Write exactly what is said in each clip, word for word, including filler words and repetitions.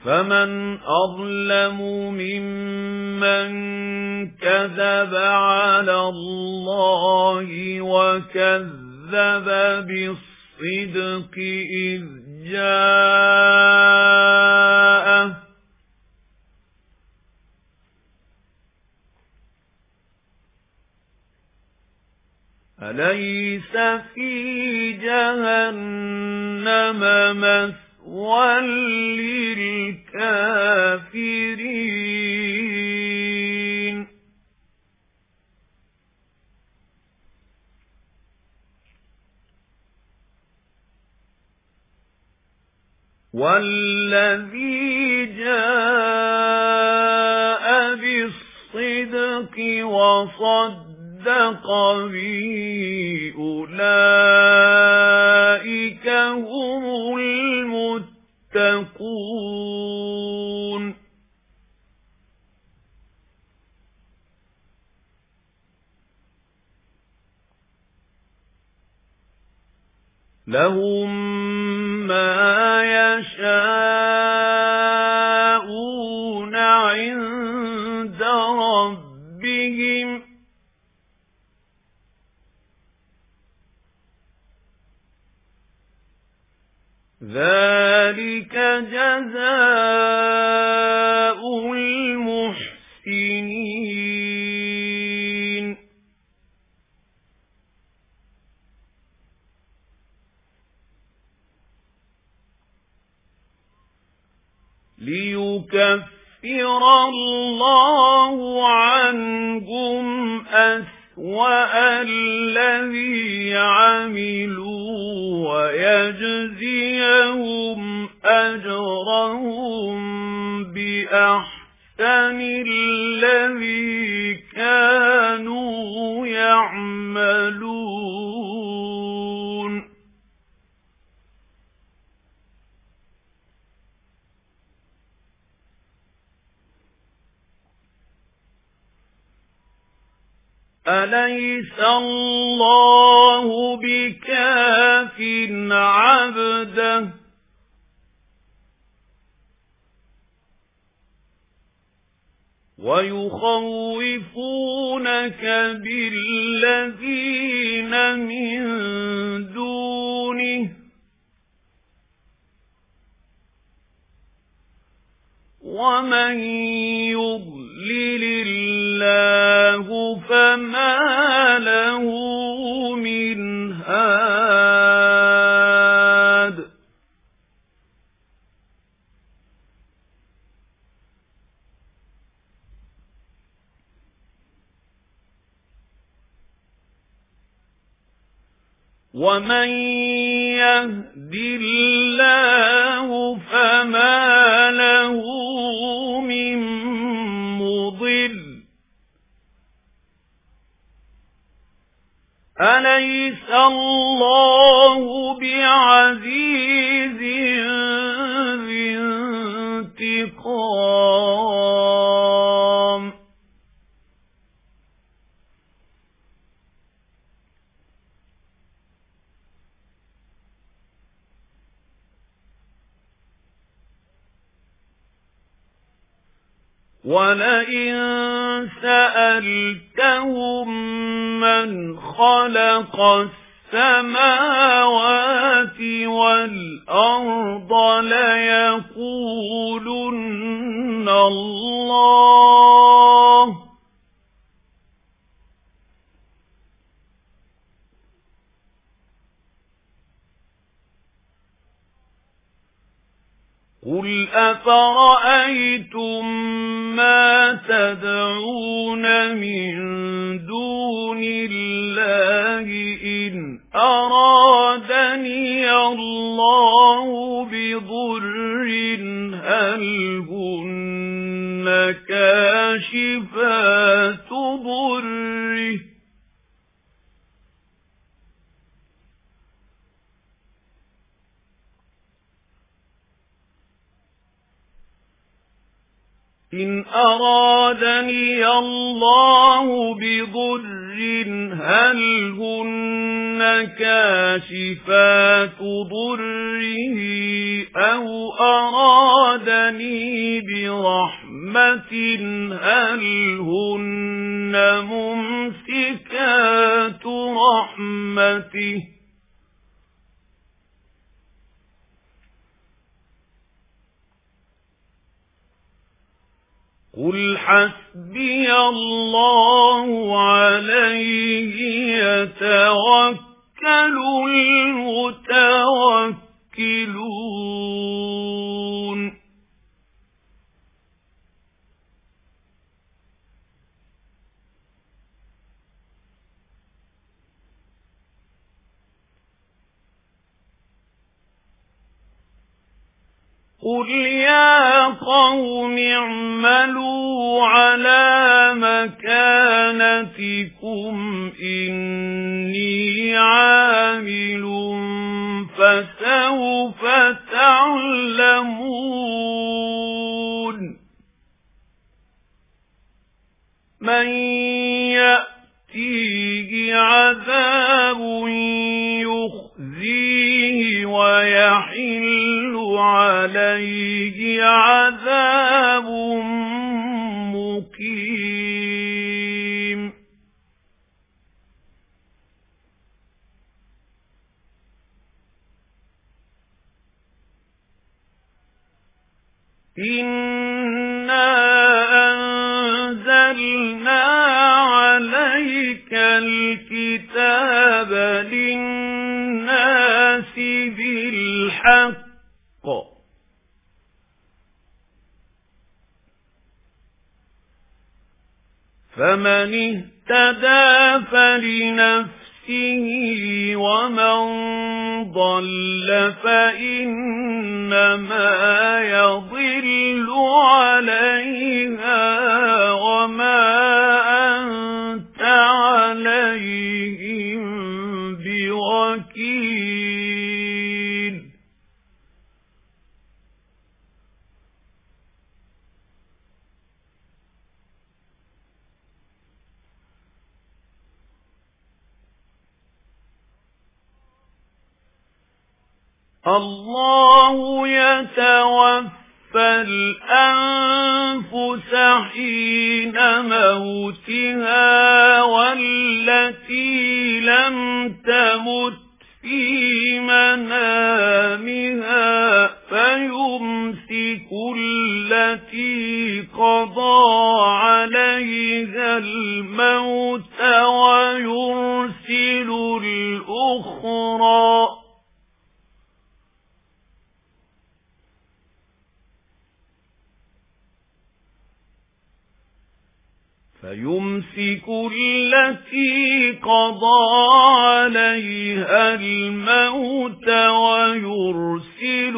فَمَنْ أَظْلَمُ مِمَّنْ كَذَبَ عَلَى اللَّهِ وَكَذَّبَ بِالصِّدْقِ إِذْ جَاءَهُ أَلَيْسَ فِي جَهَنَّمَ مَثْوًى لِلْكَافِرِينَ وَالَّذِي جَاءَ بِالصِّدْقِ وَصَدَّقَ بِهِ أُولَئِكَ هُمُ الْمُتَّقُونَ لَهُم مَّا يَشَاءُونَ عِندَ رَبِّهِمْ ذَلِكَ جَزَاءُ الْمُحْسِنِينَ لِيُكَفِّرَ اللَّهُ عَنْهُمْ أَسْوَأَ الَّذِي عَمِلُوا وَيَجْزِيَهُمْ أَجْرَهُم بِأَحْسَنِ الَّذِي كَانُوا يَعْمَلُونَ أَلَيْسَ اللَّهُ بِكَافٍ عَبْدَهُ وَيُخَوِّفُونَكَ بِالَّذِينَ مِن دُونِهِ وَمَن يُضْلِلِ اللَّهُ فَمَا لَهُ مِنْ هَادٍ وَمَن يَهْدِ اللَّهُ فَمَا لَهُ مِن مُّضِلٍّ أَلَيْسَ اللَّهُ بِعَزِيزٍ ذِي انتِقَامٍ وَلَئِن سَأَلْتَهُم مَّنْ خَلَقَ السَّمَاوَاتِ وَالْأَرْضَ لَيَقُولُنَّ اللَّهُ قُلْ أَفَرَأَيْتُم مَّا تَدْعُونَ مِن دُونِ اللَّهِ إِنْ أَرَادَنِيَ اللَّهُ بِضُرٍّ هَلْ هُنَّ كَاشِفَاتُ ضُرِّهِ إِنْ أَرَادَنِيَ اللَّهُ بِضُرٍّ هَلْ هُنَّ كاشفات ضره أو أرادني برحمة هل هن ممسكات رحمته قل حسبي الله عليه يتوكل المتوكلون قل يا قوم اعملوا على مكانتكم إني عامل فسوف تعلمون من يأتيه عذاب يخزيه ويحل عليه عذاب مقيم إنا أنزلنا عليك الكتاب للناس بالحق فمن اهتدى فلنفسه ومن ضل فإنما يضل عليها وما أنت عليهم بوكيل الله يتوفى الأنفس حين موتها والتي لم تمت في منامها فيمسك التي قضى عليها الموت ويرسل الأخرى فيمسك التي قضى عليها الموت ويرسل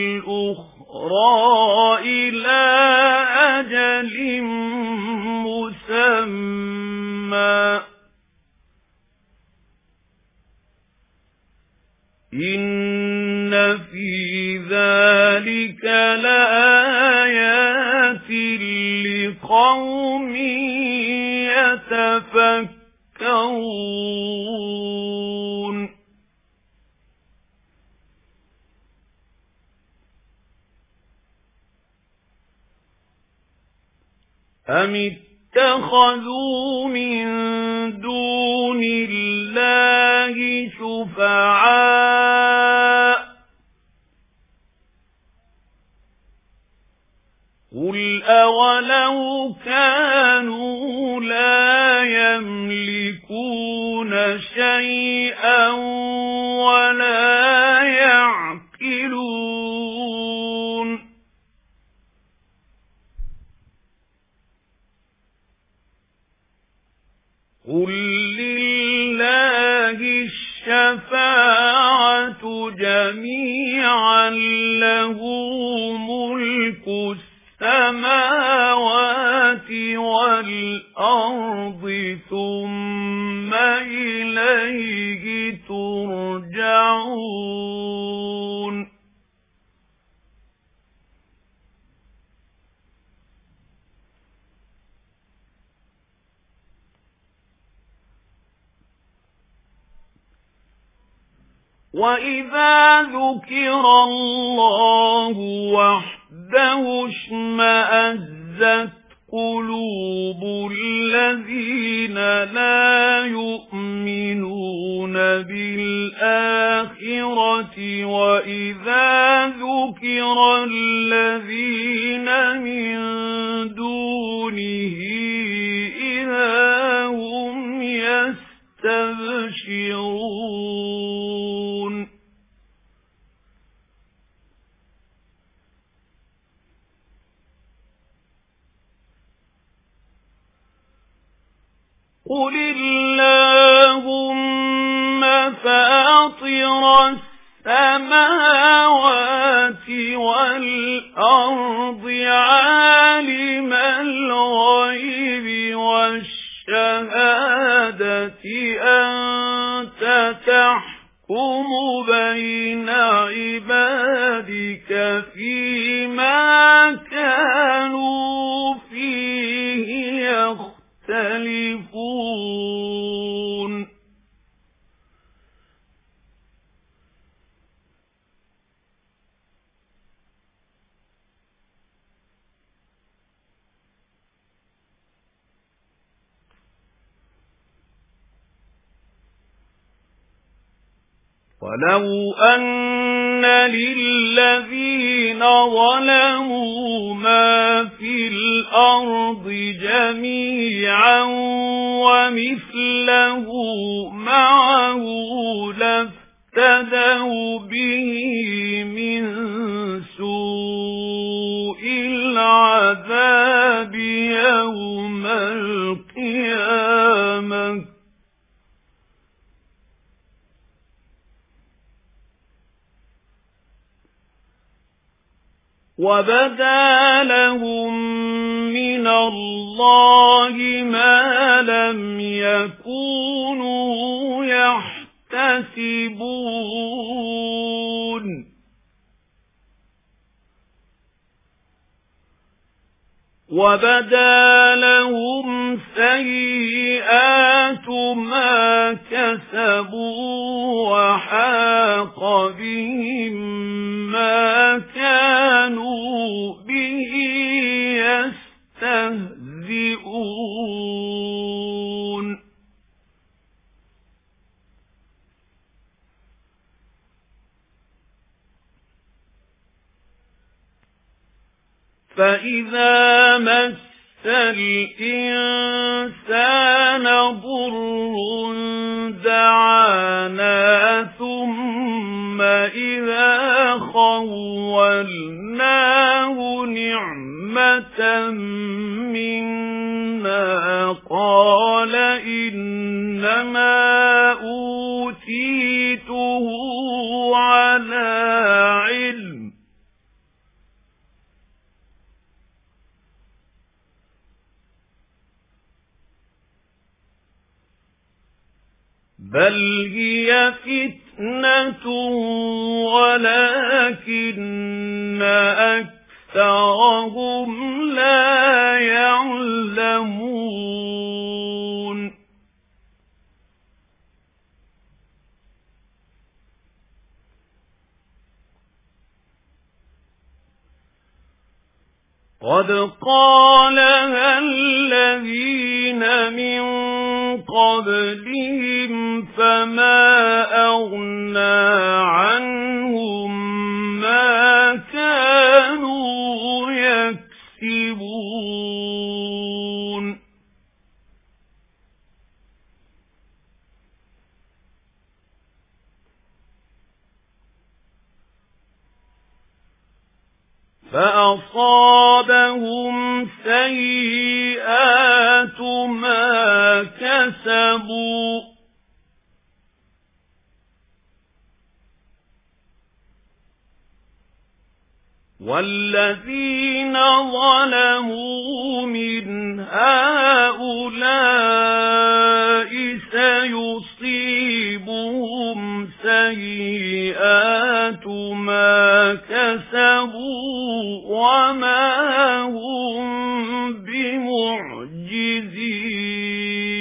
الأخرى إلى أجل مسمى إن في ذلك لآيات لقوم يتفكرون أم اتخذوا من دون الله شفعاء قل أولو كانوا لا يملكون شيئا ولا يعقلون قل لله الشفاعة جميعا له ملك السماوات والأرض ثم إليه ترجعون وَإِذَا ذُكِرَ اللَّهُ وَحْدَهُ اشْمَأَزَّتْ قُلُوبُ الَّذِينَ لَا يُؤْمِنُونَ بِالْآخِرَةِ وَإِذَا ذُكِرَ الَّذِينَ مِن دُونِهِ إِذَا هُمْ يَسْتَبْشِرُونَ قُلِ اللَّهُمَّ فَاطِرَ السَّمَاوَاتِ وَالْأَرْضِ عَالِمَ الْغَيْبِ وَالشَّهَادَةِ أَنْتَ تَحْكُمُ بَيْنَ عِبَادِكَ فِيمَا كَانُوا فِيهِ يَخْتَلِفُونَ وَلَوْ أَنَّ لِلَّذِينَ ظَلَمُوا مَا فِي الْأَرْضِ جَمِيعًا وَمِثْلَهُ مَعَهُ لَافْتَدَوْا بِهِ مِنْ سُوءِ الْعَذَابِ يَوْمَ الْقِيَامَةِ وَبَدَا لَهُم مِّنَ اللَّهِ مَا لَمْ يَكُونُوا يَحْتَسِبُونَ وَبَدَا لَهُمْ سَيِّئَاتُ مَا كَسَبُوا وَحَاقَ بِهِم مَّا كَانُوا بِهِ يَسْتَهْزِئُونَ فَإِذَا مَسَّ الْإِنسَانَ ضُرٌّ دَعَانَا ثُمَّ إِذَا خَوَّلْنَاهُ نِعْمَةً مِنَّا قَالَ إِنَّمَا أُوتِيتُهُ عَلَى عِلْمٍ بَلْ هِيَ فِتْنَةٌ وَلَكِنَّ أَكْثَرَهُمْ لَا يَعْلَمُونَ قَدْ قَالَهَا الَّذِينَ مِنْ قَبْلِهِمْ فَمَا أَغْنَى عَنْهُمْ مَا كَانُوا يَكْسِبُونَ فَأَصَابَهُمْ سَيِّئَاتُ مَا كَسَبُوا وَالَّذِينَ ظَلَمُوا مِنْ هَؤُلَاءِ سَيُصِيبُهُمْ سَيِّئَاتُ مَا كَسَبُوا وَمَا هُمْ بِمُعْجِزِينَ. '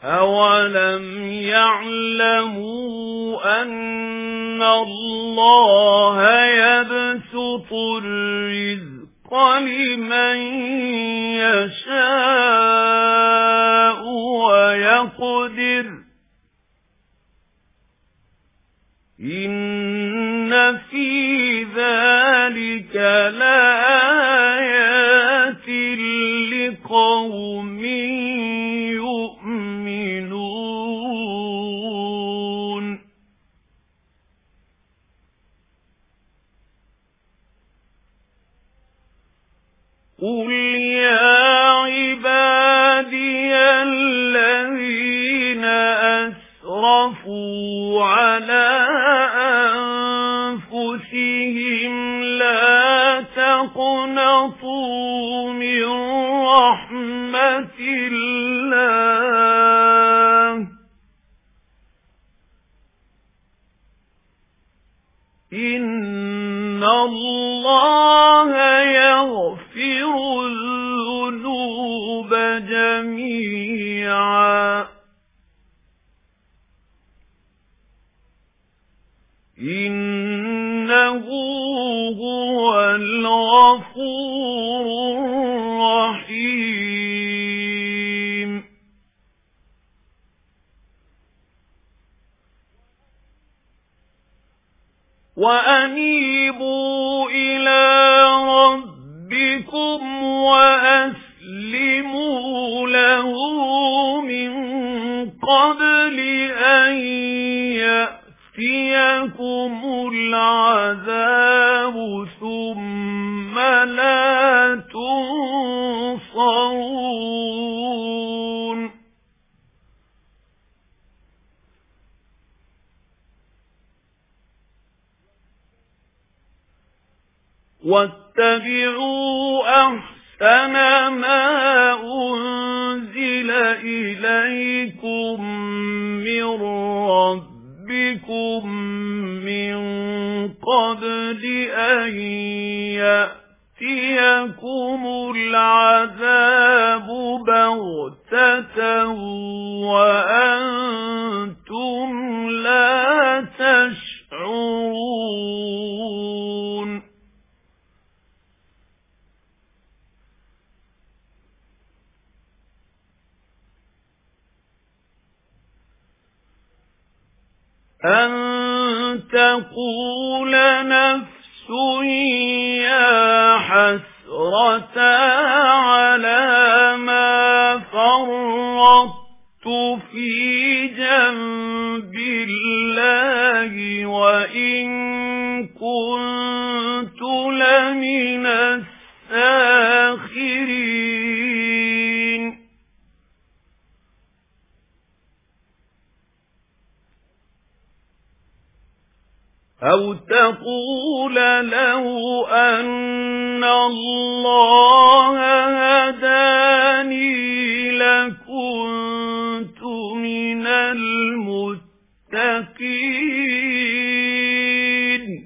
أَوَلَمْ يَعْلَمُوا أَنَّ اللَّهَ يَبْسُطُ الرِّزْقَ لِمَن يَشَاءُ وَيَقْدِرُ إِنَّ فِي ذَلِكَ لَآيَاتٍ لِقَوْمٍ يُؤْمِنُونَ قُلْ يَا عِبَادِيَ الَّذِينَ أَسْرَفُوا عَلَى أَنفُسِهِمْ لَا تَقْنَطُوا مِنْ رَحْمَةِ اللَّهِ إِنَّ اللَّهَ يَغْفِرُ الذُّنُوبَ جَمِيعًا إِنَّهُ هُوَ الْغَفُورُ الرَّحِيمُ وَأَنِيبُوا إِلَى رَبِّكُمْ وَأَسْلِمُوا لَهُ مِنْ قَبْلِ أَنْ يَأْتِيَكُمُ الْعَذَابُ ثُمَّ لَا تُنصَرُونَ وَاتَّبِعُوا أَحْسَنَ مَا أُنْزِلَ إِلَيْكُمْ مِنْ رَبِّكُمْ مِنْ قَبْلِ أَنْ يَأْتِيَكُمُ الْعَذَابُ بَغْتَةً وَأَنْتُمْ لَا تَشْعُرُونَ أَن تَقُولَ نَفْسٌ يَا حَسْرَتَا عَلَى مَا فَرَّطتُ فِي جَنبِ اللَّهِ وَإِن كُنتُ لَمِنَ السَّاخِرِينَ أَوْ تَقُولَ لَوْ أَنَّ اللَّهَ هَدَانِي لَكُنتُ مِنَ الْمُتَّقِينَ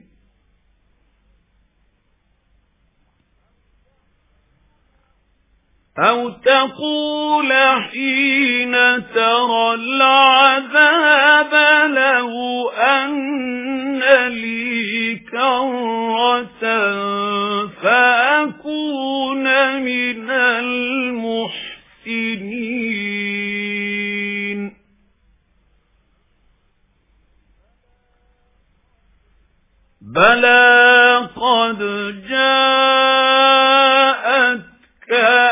أَوْ تَقُولَ حِينَ تَرَى الْعَذَابَ لَوْ أَنَّ لِي كَرَّةً فَأَكُونَ مِنَ الْمُحْسِنِينَ بَلَى قَدْ جَاءَتْكَ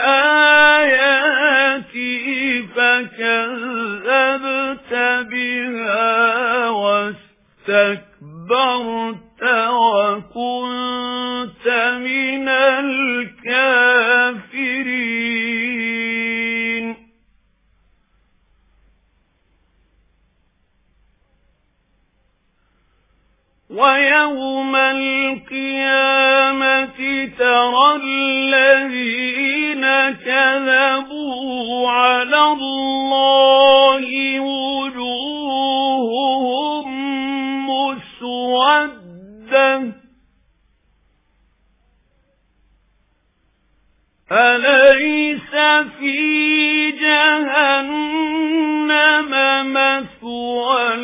آيَاتِي فَكَذَّبْتَ بِهَا وَاسْتَكْبَرْتَ وَكُنْتَ مِنَ الْكَافِرِينَ وَيَوْمَ الْقِيَامَةِ تَرَى الَّذِينَ كَذَبُوا عَلَى اللَّهِ وُجُوهُهُمْ مُسْوَدَّةٌ أَلَيْسَ فِي جهنم مثوى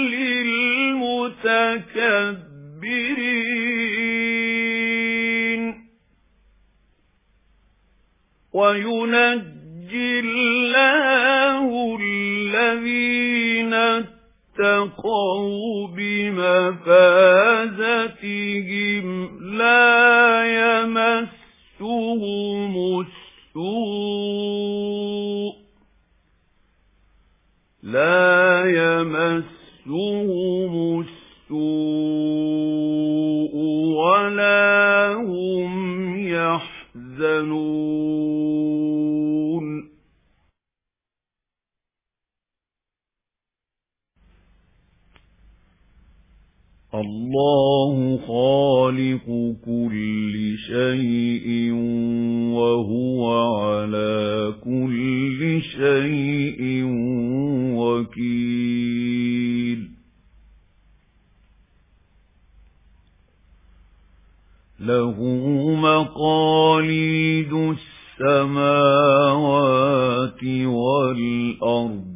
للمتكبرين وينجي الله الذين اتقوا بمفازتهم لا يمسهم السوء لا يمسهم السوء ولا هم يحزنون. الله خالق كل شيء وهو على كل شيء وكيل. له مقاليد السماوات والأرض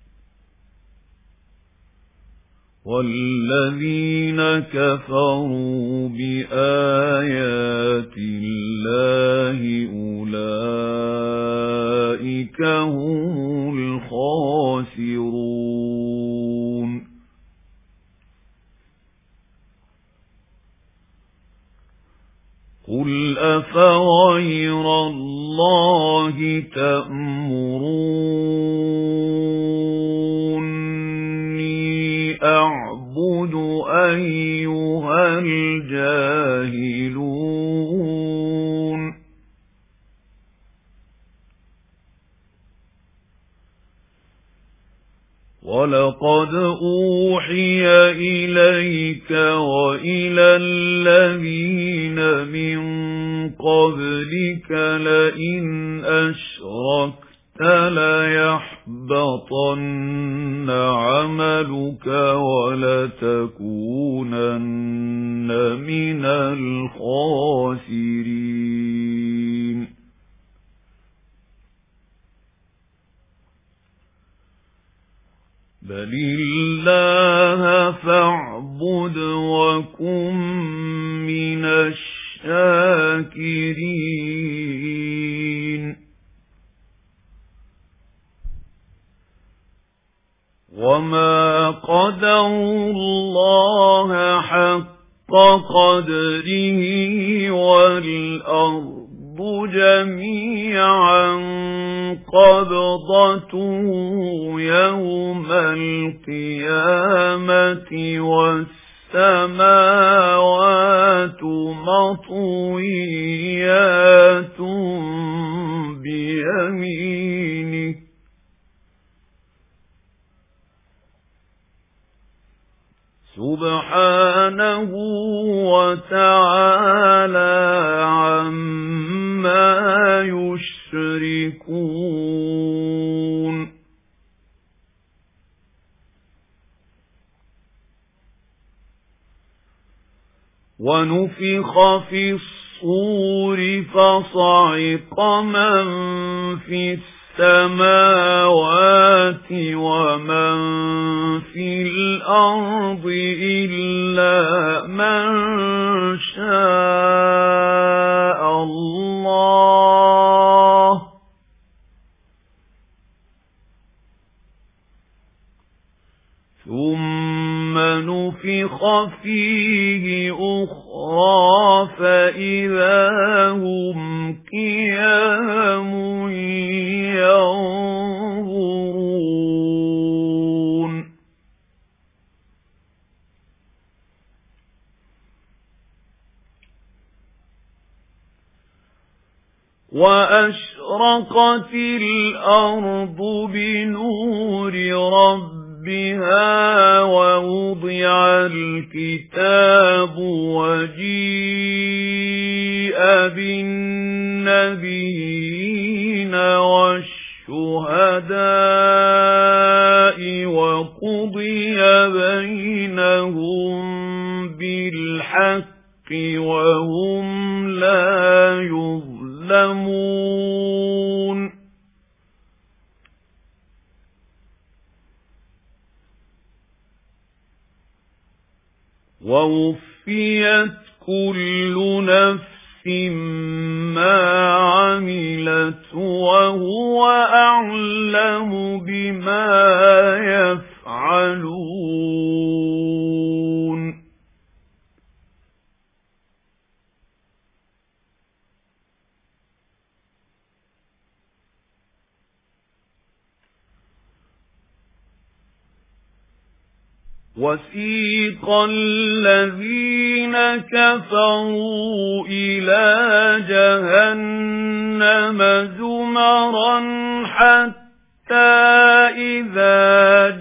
والذين كفروا بآيات الله أولئك هم الخاسرون. قل أفغير الله تأمروني أعبد أيها الجاهلون. ولقد أوحي إليك وإلى الذين من قبلك لئن أشركت ليحبطن عملك ولتكونن من الخاسرين. بل الله فاعبد وكن من الشاكرين. وما قدروا الله حق قدره والأرض جميعا قبضته يوم القيامة والسماوات مطويات بيمينه سبحانه وتعالى عما يشركون. ونفخ في الصور فصعق من في السماوات ومن في الأرض إلا من شاء الله ثم نفخ فيه أخرى فإذا هم قيام ينظرون. وأشرقت الأرض بنور ربها ووضع الكتاب وجيء بالنبيين والشهداء وقضي بينهم بالحق وهم لا يظلمون. ووفيت كل نفس ما عملت وهو أعلم بما يفعلون وَسِيقَ الَّذِينَ كَفَرُوا إِلَى جَهَنَّمَ زُمَرًا حَتَّى إِذَا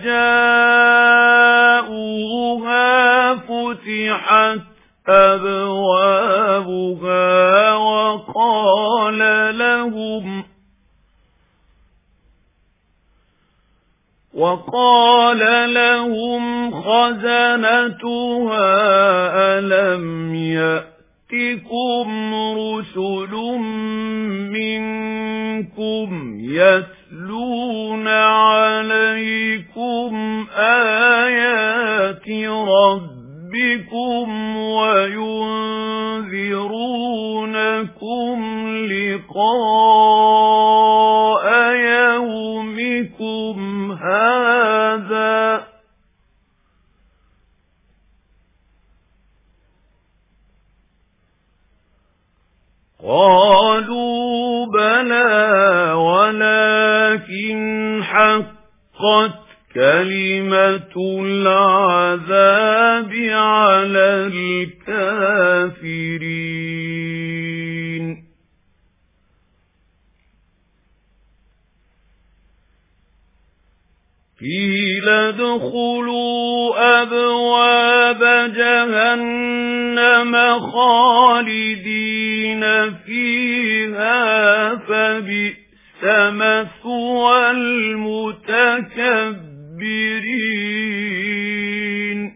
جَاءُوهَا فُتِحَتْ أَبْوَابُهَا وَقَالَ لَهُمْ وَقَالَ لَهُمْ خَزَنَتُهَا أَلَمْ يَأْتِكُمْ رُسُلٌ مِنْكُمْ يَتْلُونَ عَلَيْكُمْ آيَاتِ رَبِّكُمْ وَيُنذِرُونَكُمْ لِقَاءَ يَوْمِكُمْ هذا قالوا بلى ولكن حقت كلمة العذاب على الكافرين قيل ادخلوا أبواب جهنم خالدين فيها فبئس مثوى المتكبرين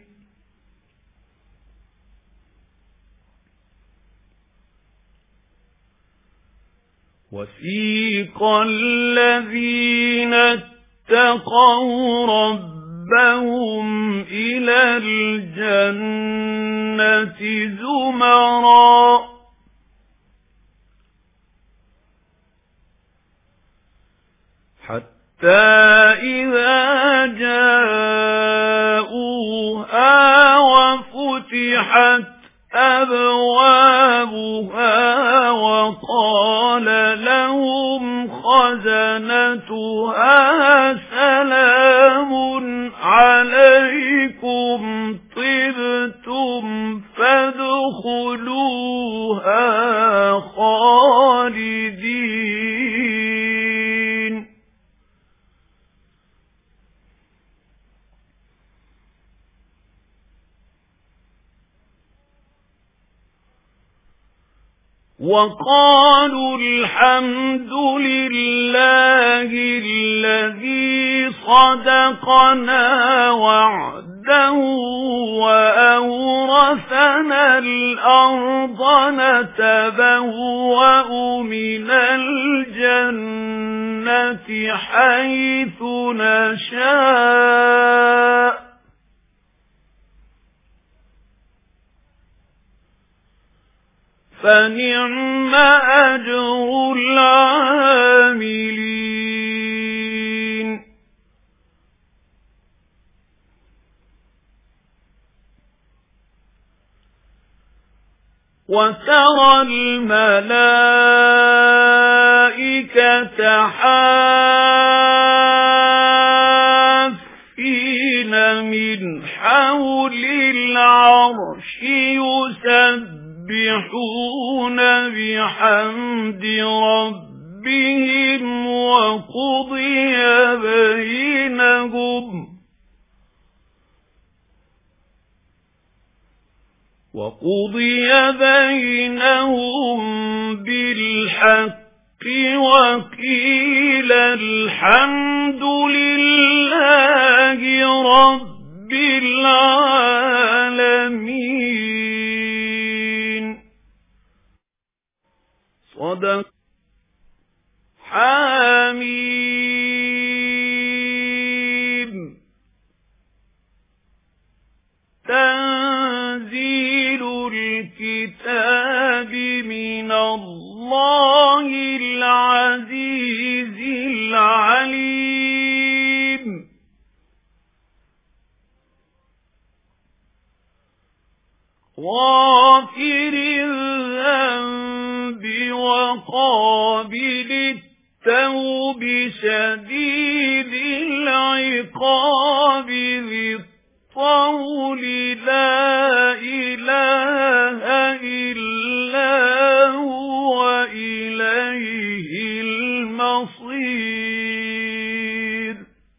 وسيق الذين اتقوا ربهم إلى الجنة زمرا حتى إذا جاءوها وفتحت أبوابها وقال لهم خزنتها سلام عليكم طبتم فادخلوها خالدين وقالوا الحمد لله الذي صدقنا وعده وأورثنا الأرض نتبوأ من الجنة حيث نشاء فنعم أجر العاملين وترى الملائكة حافين من حول العرش يسبحون يسبحون بحمد ربهم وقضي بينهم وقضي بينهم بالحق وقيل الحمد لله رب العالمين صدق حميم تنزيل العزيز العليم غافر الذنب وقابل التوب شديد العقاب ذي الطول لا إله إلا هو إليه المصير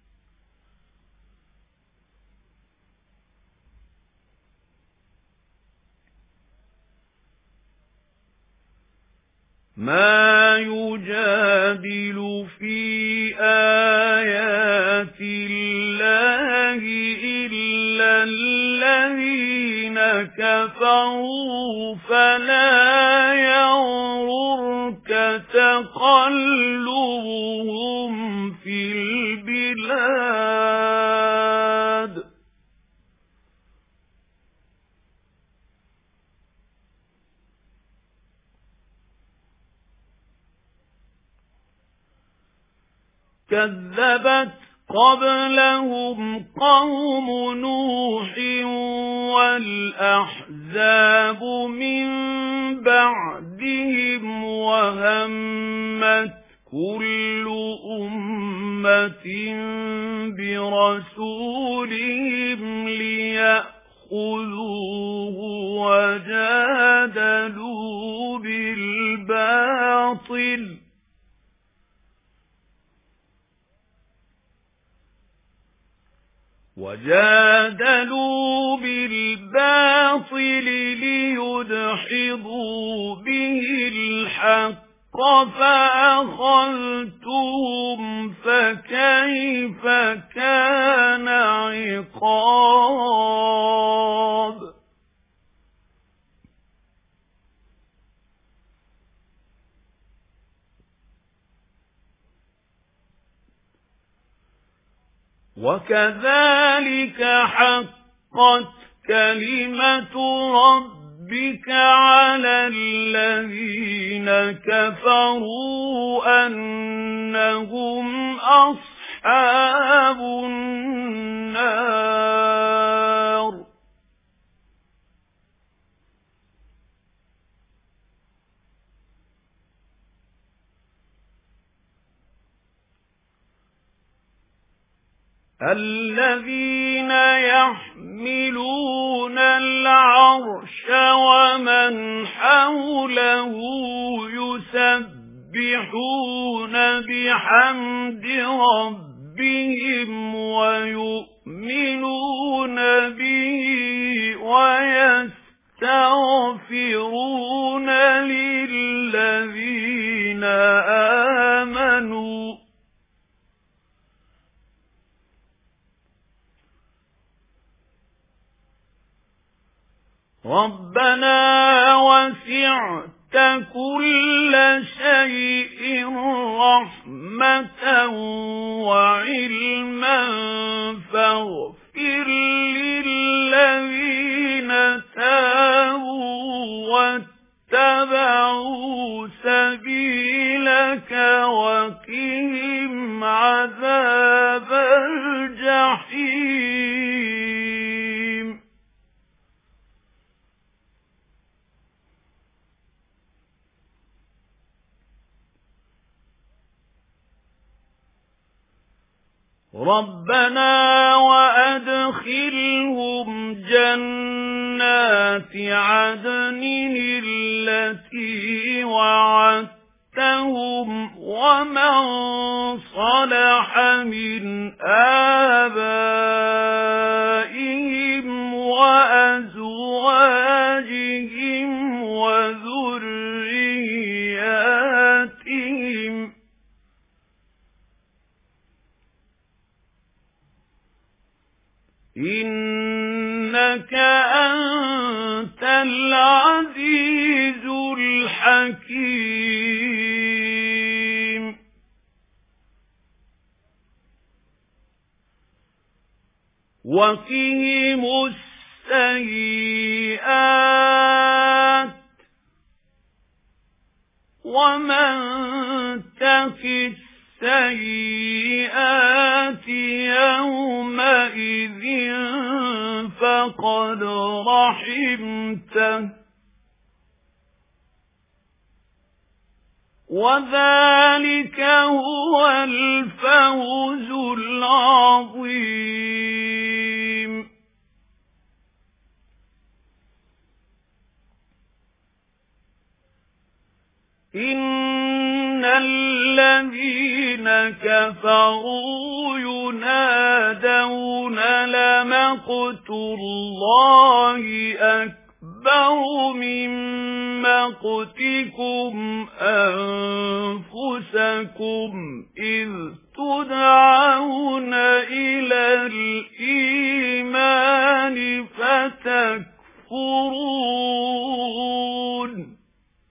ما يجادل في آيات الله إلا الذين كفروا فلا يغررك تقلبهم في البلاد كذبت قبلهم قوم نوح والأحزاب من بعدهم وهمت كل أمة برسولهم ليأخذوه وجادلوا بالباطل وجادلوا بالباطل ليدحضوا به الحق فأخذتهم فكيف كان عقاب وكذلك حقت كلمة ربك على الذين كفروا أنهم أصحاب النار الذين يحملون العرش ومن حوله يسبحون بحمد ربهم ويؤمنون به ويستغفرون للذين آمنوا ربنا وسعت كل شيء رحمة وعلما فاغفر للذين تابوا واتبعوا سبيلك وقهم عذاب الجحيم ربنا وأدخلهم جنات عدن التي وعدتهم ومن صلح من آبائهم وأزواجهم وذرياتهم إنك أنت العزيز الحكيم وقهم السيئات ومن تَقِ السَّيِّئَاتِ يَوْمَئِذٍ فَقَدْ رَحِمْتَهُ وَذَلِكَ هُوَ الْفَوْزُ الْعَظِيمُ. إِنَّ الَّذِينَ كَفَرُوا يُنَادَوْنَ لَمَقْتُ اللَّهِ أَكْبَرُ مِن مَّقْتِكُمْ أَنفُسَكُمْ إِذْ تُدْعَوْنَ إِلَى الْإِيمَانِ فَتَكْفُرُونَ.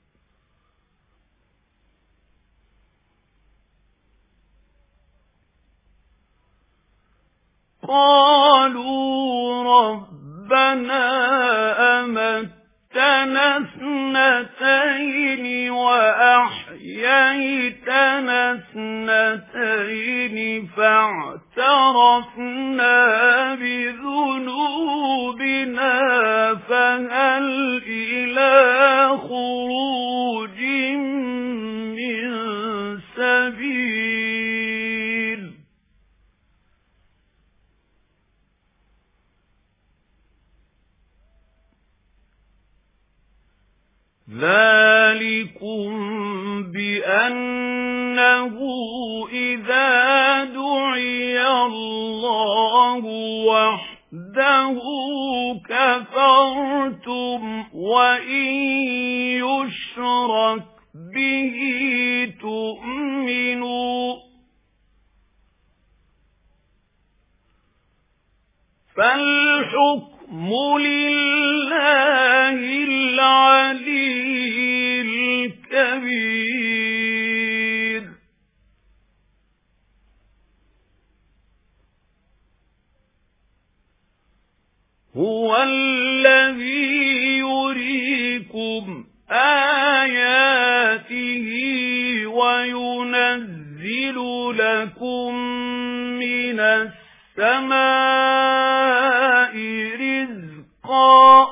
قالوا ربنا أمتنا اثنتين وأحييتنا اثنتين فاعترفنا بذنوبنا فهل إلى خروج من سبيل. ذَلِكُمْ بِأَنَّهُ إِذَا دُعِيَ اللَّهُ وَحْدَهُ كَفَرْتُمْ وَإِن يُشْرَكْ بِهِ تُؤْمِنُوا. فَالْحُكْمُ لِلَّهِ الْعَلِيِّ الْكَبِيرِ. هُوَ الَّذِي يُرِيكُمْ آيَاتِهِ وَيُنَزِّلُ لَكُم مِّنَ السَّمَاءِ رِزْقًا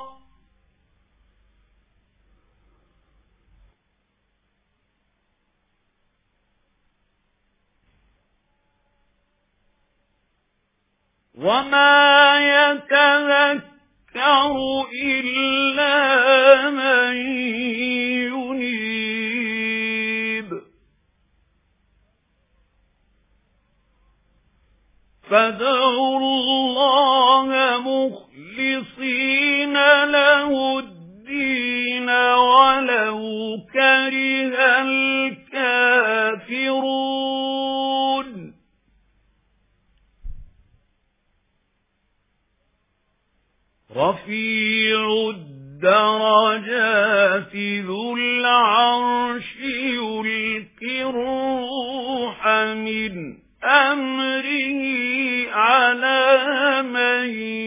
وَمَا يَتَذَكَّرُ إِلَّا مَن يُنِيبُ. فَادْعُوا اللَّهَ مُخْلِصِينَ لَهُ الدِّينَ وَلَوْ كَرِهَ الْكَافِرُونَ. رَفِيعُ الدَّرَجَاتِ ذُو الْعَرْشِ يُلْقِي الرُّوحَ مِنْ أَمْرِهِ عَلَى مَن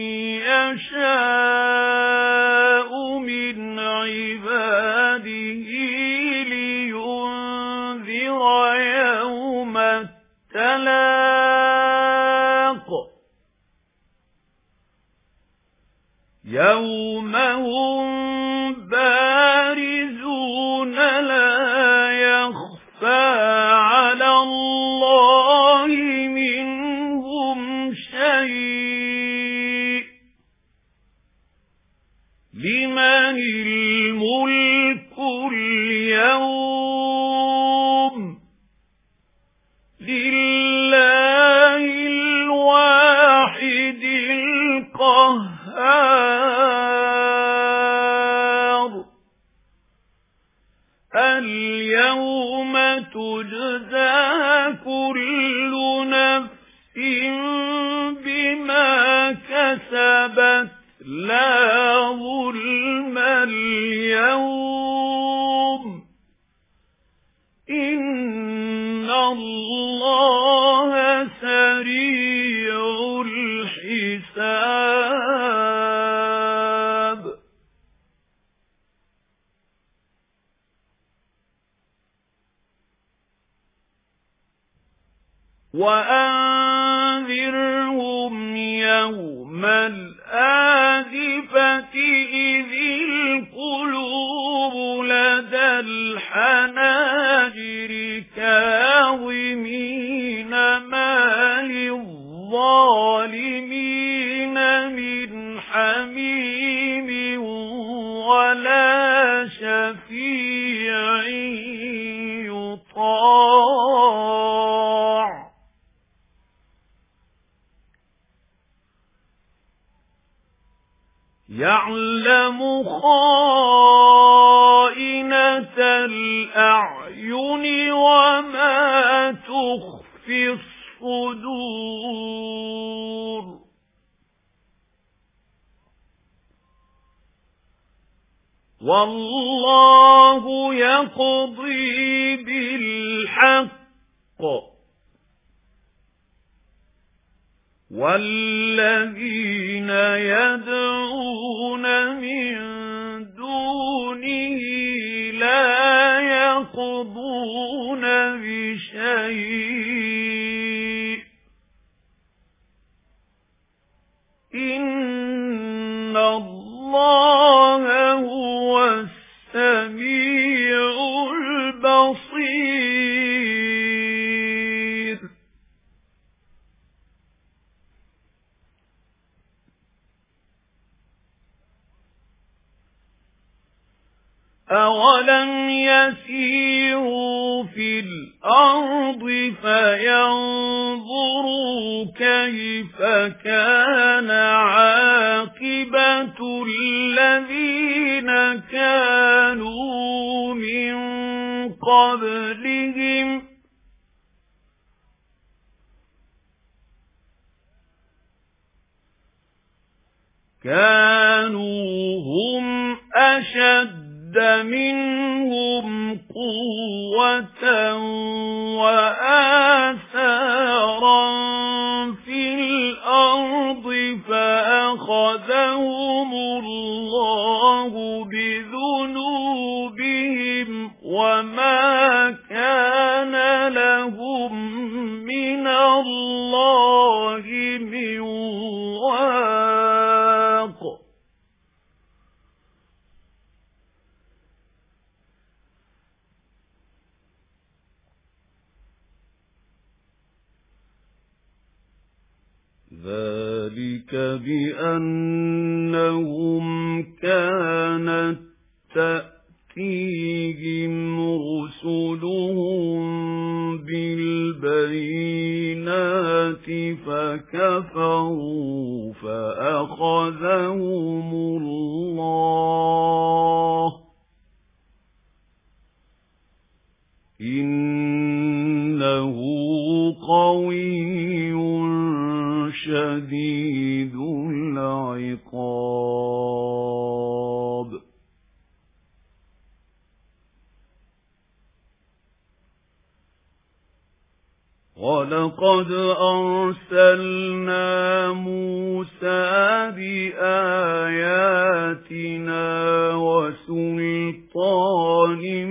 يَشَاءُ مِنْ عِبَادِهِ لِيُنذِرَ يَوْمَ التَّلَاقِ يَوْمَ هُمْ بَارِزُونَ لَا يَخْفَى عَلَى اللَّهِ مِنْهُمْ شَيْءٌ. لِمَنِ الْمُلْكُ الْيَوْمَ لِلَّهِ الْوَاحِدِ الْقَهَّارِ. الْيَوْمَ تُجْزَى كُلُّ نَفْسٍ بِمَا كَسَبَتْ لَا ظُلْمَ الْيَوْمَ إِنَّ اللَّهَ سَرِيعُ الْحِسَابِ. وأنذرهم يوم الآزفة إذ القلوب لدى الحناجر كاظمين ما للظالمين من حميم ولا شفيع يطاع يعلم خائنة الأعين وما تخفي الصدور والله يقضي بالحق والذين يدعون من دونه لا يقضون بشيء إن الله هو السميع البصير أَوَلَمْ يَسِيرُوا فِي الْأَرْضِ فَيَنظُرُوا كَيْفَ كَانَ عَاقِبَةُ الَّذِينَ كَانُوا مِنْ قَبْلِهِمْ كَانُوا هُمْ أَشَدَّ منهم قوة وآثارا في الأرض فأخذهم الله بذنوبهم وما كان لهم من الله من واق ذلك بأنهم كانت تأتيهم رسلهم بالبينات فكفروا فأخذهم الله إنه قوي شديد العقاب ولقد أرسلنا موسى بآياتنا وسلطان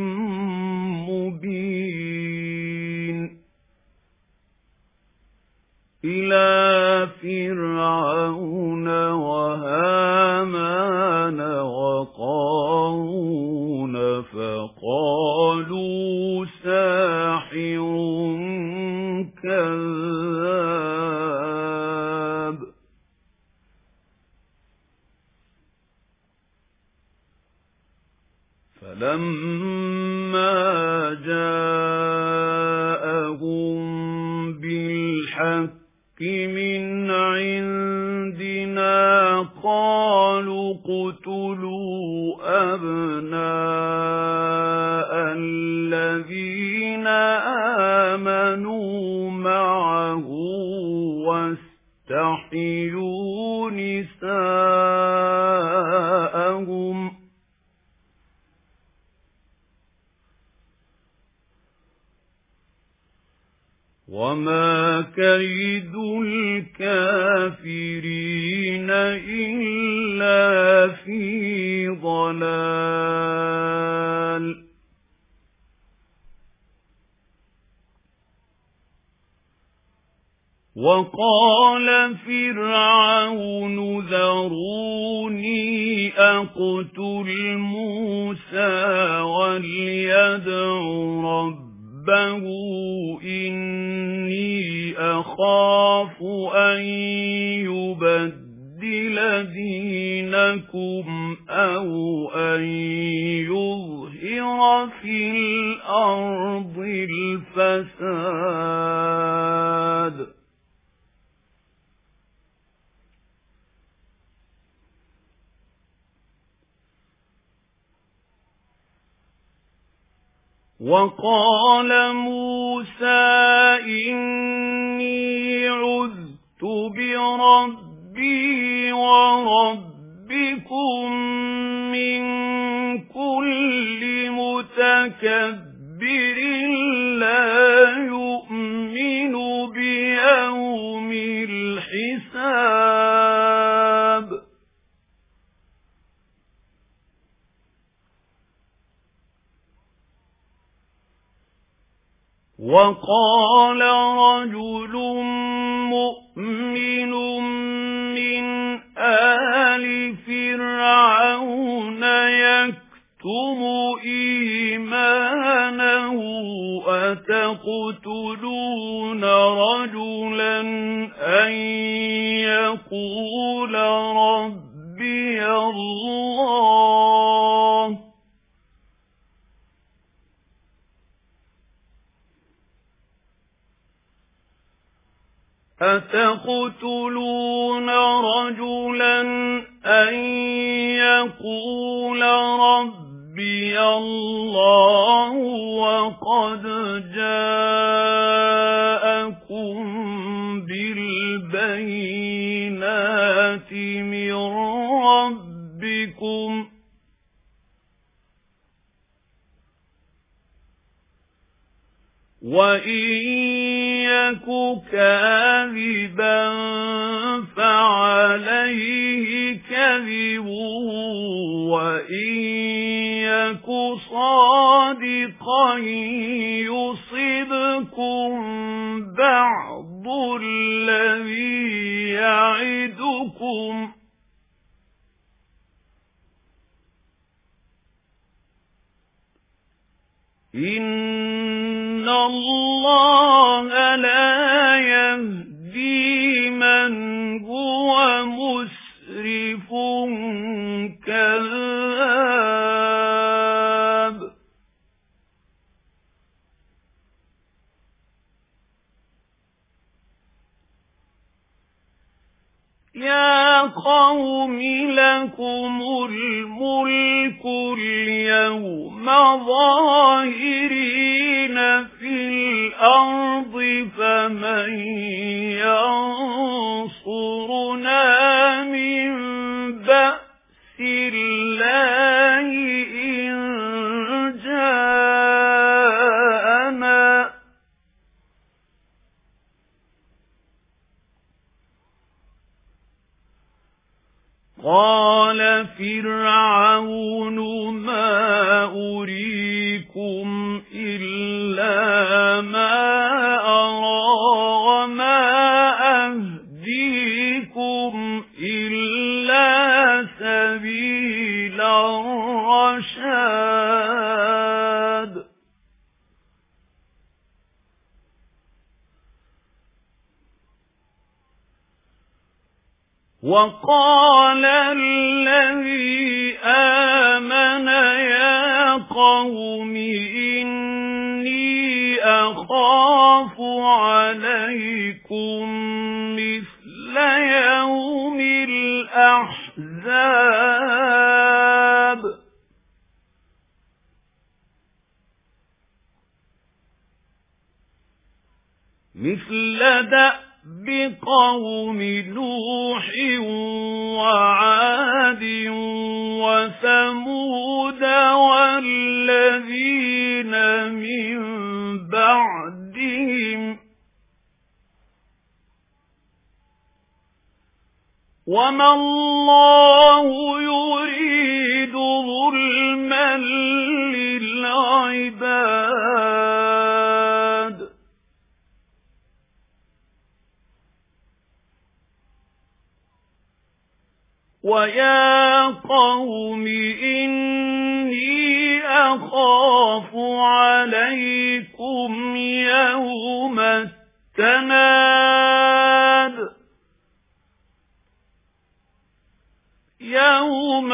مبين إلى فرعون وهامان وقارون فقالوا ساحر كذاب فلما جاءهم بالحق من عندنا قالوا اقتلوا أبناء الذين آمنوا معه واستحيوا نساءهم وما كيد الكافرين إلا في ضلال وقال فرعون ذروني أقتل موسى وليدع ربه إني أخاف أن يبدل دينكم أو أن يظهر في الأرض الفساد وقال موسى إني عذت بربي وربكم من كل متكبر لا يؤمن بيوم الحساب وقال رجل مؤمن من آل فرعون يكتم إيمانه أتقتلون رجلا أن يقول ربي الله أتقتلون رجلا أن يقول ربي الله وقد جاءكم بالبينات من ربكم وإن يك كاذبا فعليه كذبه وإن يك صادقا يصبكم بعض الذي يعدكم إن الله لا يهدي من هو مسرف كذاب يا قوم لكم الملك اليوم ظاهرين في الأرض فمن ينصرنا من بأس الله إن جاءنا قال فرعون ما أريكم إلا ما أرى وما أهديكم إلا سبيل الرشاد وقال الذي آمن يا قوم إني أخاف عليكم مثل يوم الأحزاب مثل دأب بقوم نوح وعاد وثمود والذين من بعدهم وما الله يريد ظلما للعباد وَيَا قَوْمِ إِنِّي أَخَافُ عَلَيْكُمْ يَوْمَ التَّنَادِ يَوْمَ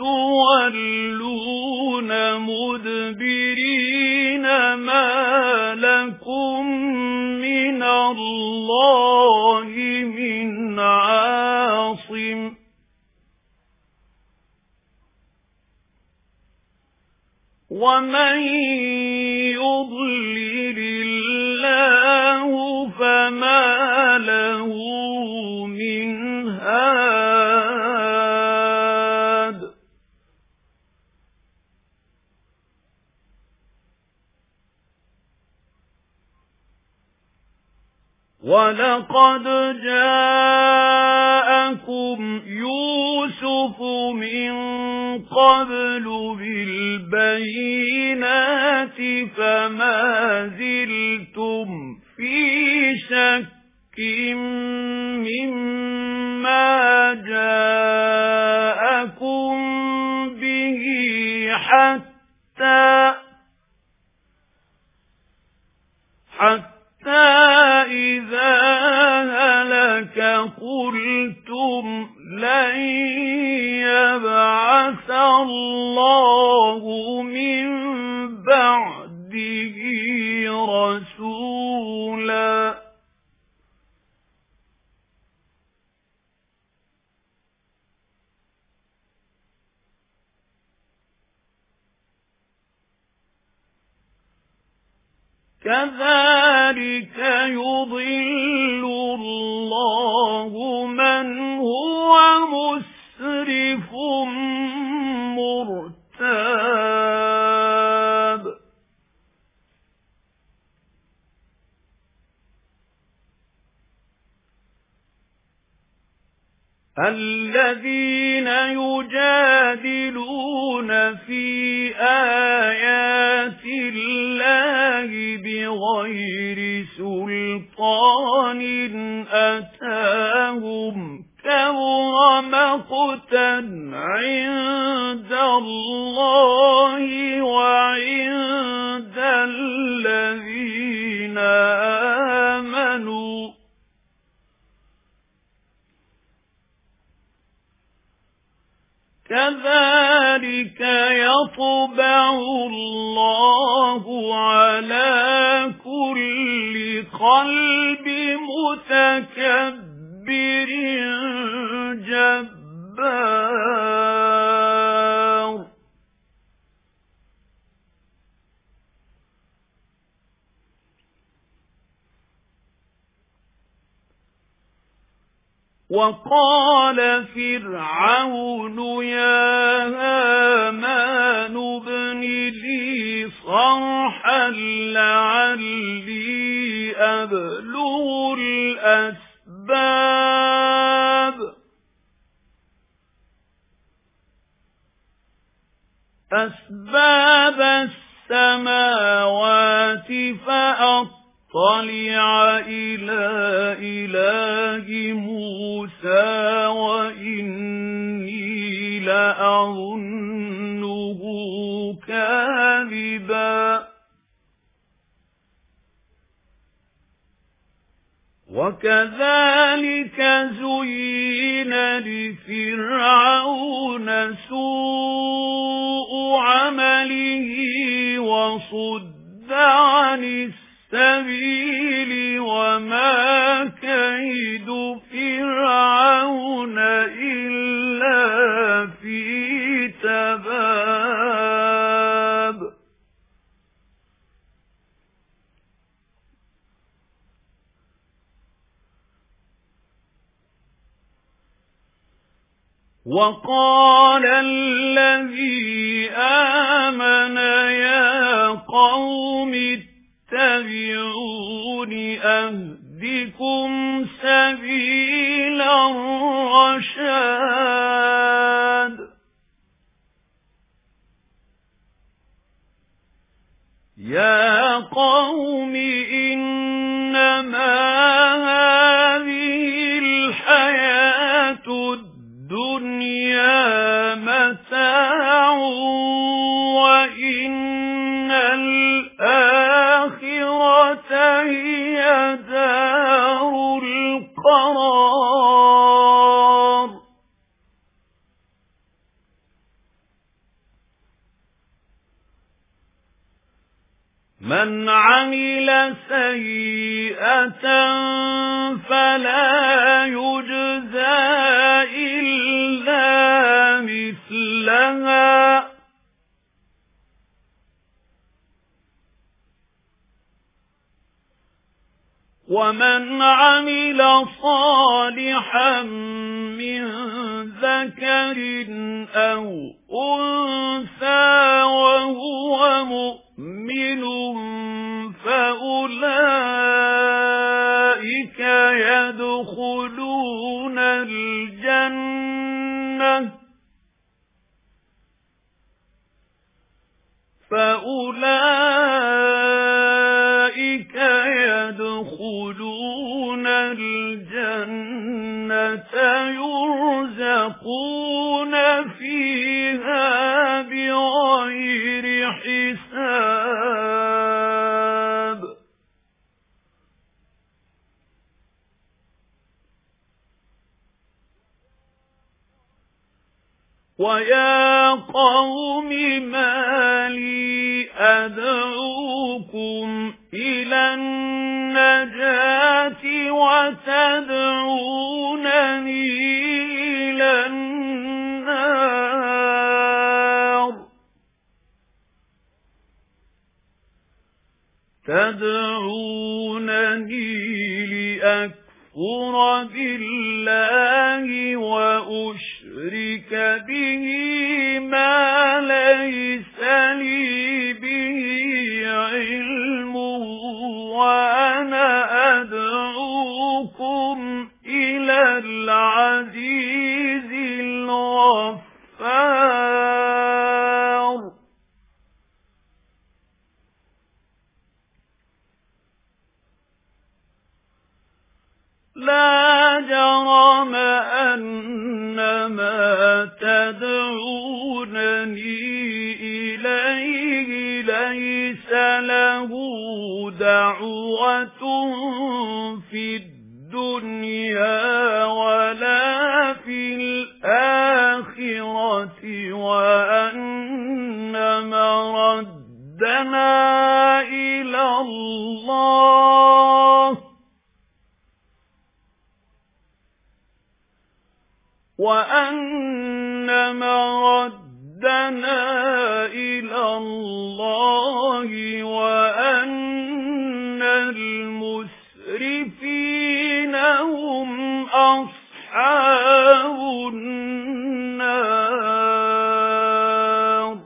تُوَلُّونَ مُدْبِرِينَ مَا لَكُمْ مِنَ اللَّهِ مِنْ عَاصِمٍ وَمَن يُضْلِلِ اللَّهُ فَمَا لَهُ مِنْ هَادٍ وَلَقَدْ جَاءَكُمْ يُوسُفُ مِنْ قَبْلُ بِالْبَيِّنَاتِ فَمَا زِلْتُمْ فِي شَكٍّ مِّمَّا جَاءَكُمْ بِهِ حَتَّى حَتَّى إِذَا هَلَكَ قُلْتُمْ لَن يَبْعَثَ اللَّهُ مِن بَعْدِهِ رَسُولًا كَذَلِكَ يُضِلُّ اللَّهُ مَنْ هُوَ مُسْرِفٌ مُرْتَابٌ الَّذِينَ يُجَادِلُونَ فِي آيَاتِ اللَّهِ بِغَيْرِ سُلْطَانٍ أَتَاهُمْ كَبُرَ مَقْتًا عِندَ اللَّهِ وَعِندَ الَّذِينَ آمَنُوا كَذَلِكَ يَطْبَعُ اللَّهُ عَلَى كُلِّ قَلْبِ مُتَكَبِّرٍ جَبَّارٍ وَقَالَ فِرْعَوْنُ يَا هَامَانُ ابْنِ لِي صَرْحًا لَعَلِّي أَبْلُغُ الْأَسْبَابَ أَسْبَابَ السَّمَاوَاتِ فَأَطَّلِعَ إِلَى إِلَهِ مُوسَى وَإِنِّي لَأَظُنُّهُ كَاذِبًا وَكَذَلِكَ زُيِّنَ لِفِرْعَوْنَ سُوءُ عَمَلِهِ وَصُدَّ عَنِ السَّبِيلِ وَمَا كَيْدُ فِرْعَوْنَ إِلَّا فِي تَبَابٍ وَقَالَ الَّذِي آمَنَ يَا قَوْمِ اتَّبِعُونِ أَهْدِكُمْ سَبِيلَ الرَّشَادِ يَا قَوْمِ إِنَّمَا هَذِهِ الْحَيَاةُ الدُّنْيَا قرار من عمل سيئة فلا يجزى إلا مثلها ومن عمل صالحا من ذكر أو أنثى وهو مؤمن فأولئك يدخلون الجنة فأولئك يدخلون الجنة يرزقون فيها بغير حساب ويا قوم ما لي أدعوكم إلى النجاة وتدعونني إلى النار تدعونني لأكفر بالله وأشرك به ما ليس لي به علم وأنا أدعوكم إلى العزيز الغفار لا جرم أن ما تدعونني إليه ليس له دعوة في الدنيا ولا في الآخرة وأن مردنا إلى الله وأن مردنا إلى الله وأن المسرفين هم أصحاب النار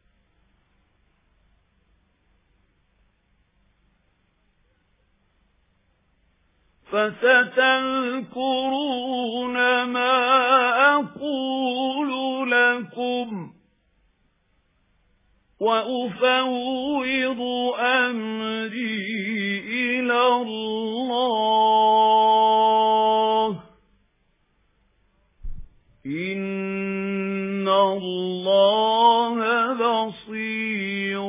فستذكرون ما أقول لكم وأفوض أمري إلى الله إن الله بصير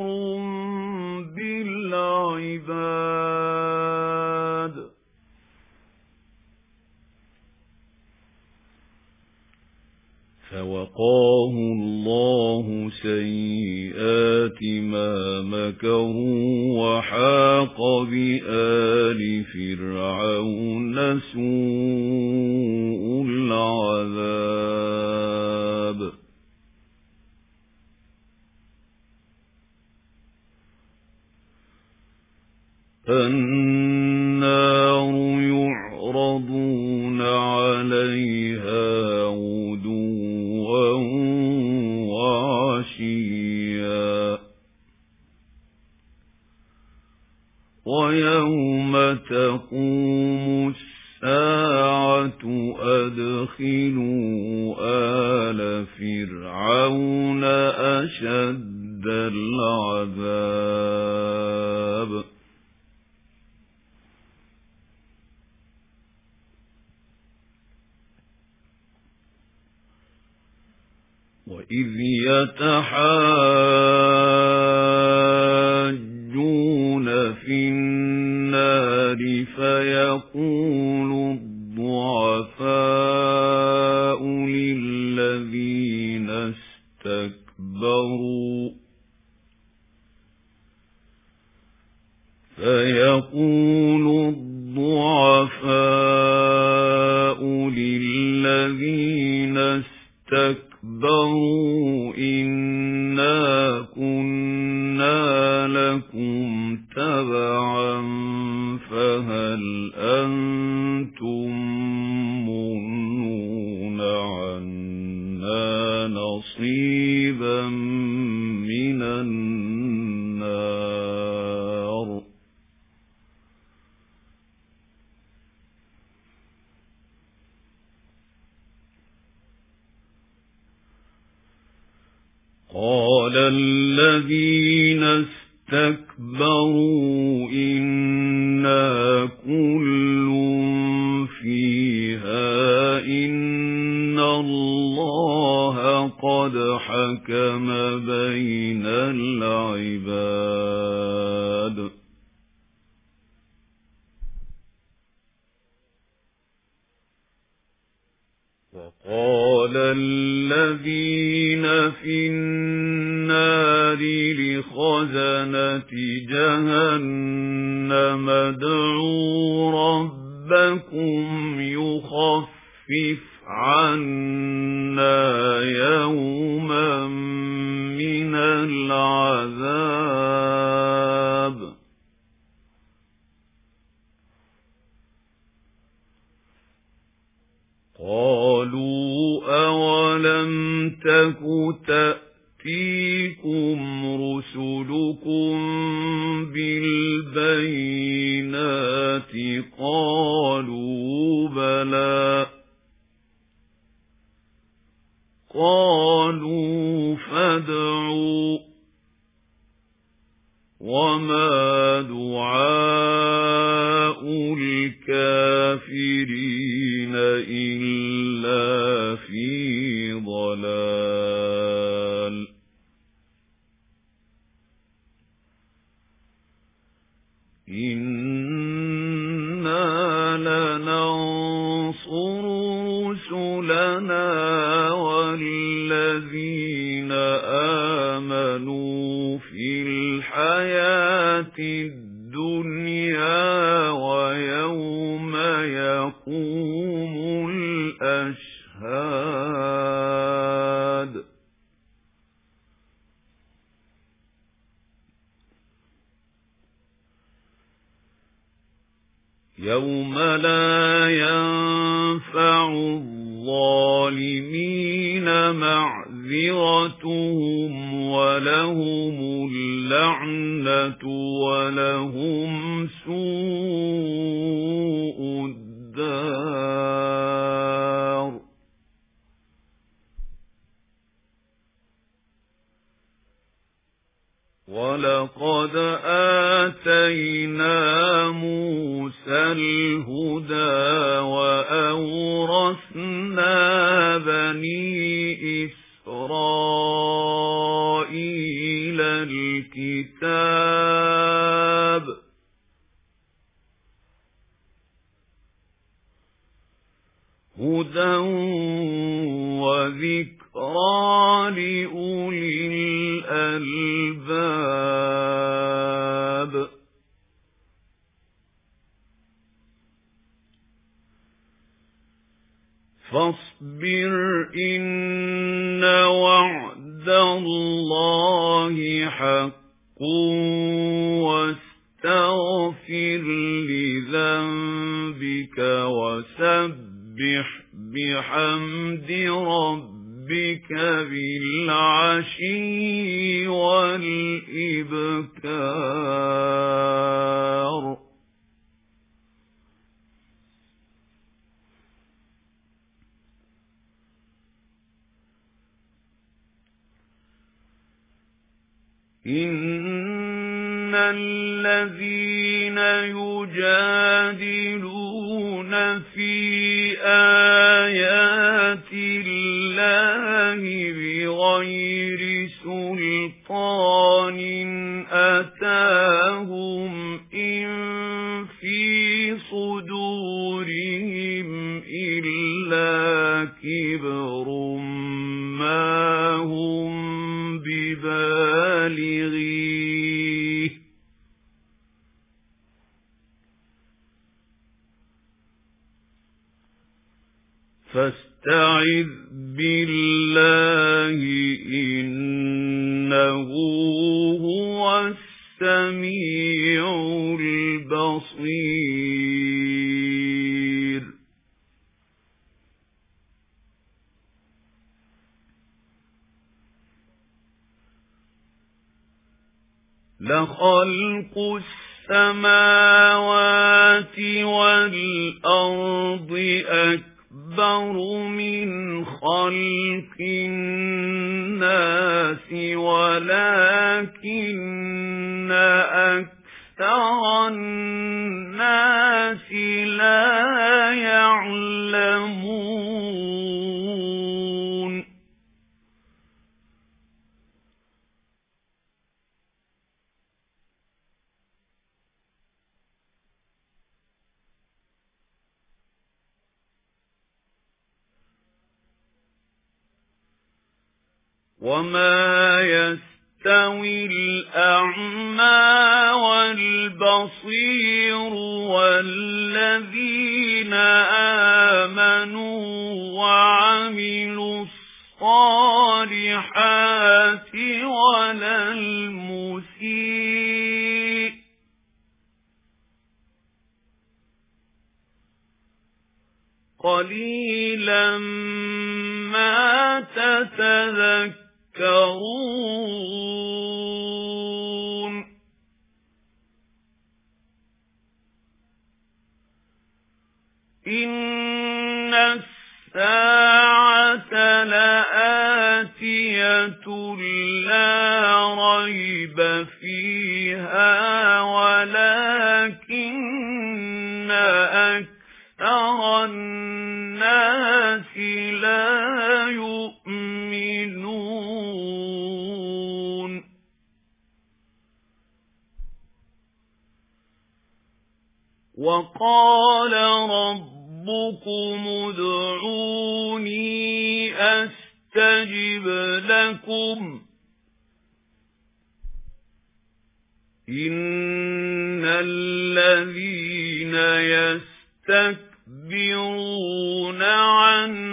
بالعباد فوقاه الله سيئات ما مكروا وحاق بآل فرعون سوء العذاب النار يعرضون عليها غدوا وعشيا ويوم تقوم الساعة أدخلوا آل فرعون أشد العذاب وإذ يتحاجون في النار فيقول الضعفاء للذين استكبروا فيقول الضعفاء للذين استكبروا إنا كنا لكم تبعا فهل أنتم مغنون عنا نصيبا من النار قال الذين استكبروا إنا كل فيها إن الله قد حكم بين العباد وقال الذين في النار لخزنة جهنم ادعوا ربكم يخفف عنا يوما من العذاب قالوا أولم تك تأتيكم رسلكم بالبينات قالوا بلى قالوا فادعوا وما دعاء الكافرين إلا في ضلال إنا لننصر رسلنا والذين آمنوا في الحياة الدنيا ويوم يقوم الأشهاد يوم لا ينفع الظالمين معذرتهم ولهم اللعنة ولهم سوء الدار ولقد آتينا موسى الهدى وأورثنا بني إسرائيل الكتاب هدى وذكرى لأولي الألباب فاصبر إن وعد الله حق واستغفر لذنبك وسبح بحمد ربك بالعشي والإبكار إن الذين يجادلون في آيات الله بغير سلطان أتاهم إن في صدورهم إلا كِبْرٌ مَا هُمْ بِبَالِغِيهِ فَاسْتَعِذْ بِاللَّهِ إِنَّهُ هُوَ السَّمِيعُ الْبَصِيرُ لَخَلْقُ السَّمَاوَاتِ وَالْأَرْضِ أَكْبَرُ مِنْ خَلْقِ النَّاسِ وَلَكِنَّ أَكْثَرَ النَّاسِ لَا يَعْلَمُونَ وَمَا يَسْتَوِي الْأَعْمَى وَالْبَصِيرُ وَالَّذِينَ آمَنُوا وَعَمِلُوا الصَّالِحَاتِ وَلَا الْمُسِيءُ قَلِيلًا مَا تَتَذَكَّرُونَ إِنَّ السَّاعَةَ لَآتِيَةٌ لَا رَيْبَ فِيهَا وَلَكِنَّ أَكْثَرَ النَّاسِ لَا يُؤْمِنُونَ وَقَالَ رَبُّكُمُ ادْعُونِي أَسْتَجِبْ لَكُمْ إِنَّ الَّذِينَ يَسْتَكْبِرُونَ عَنْ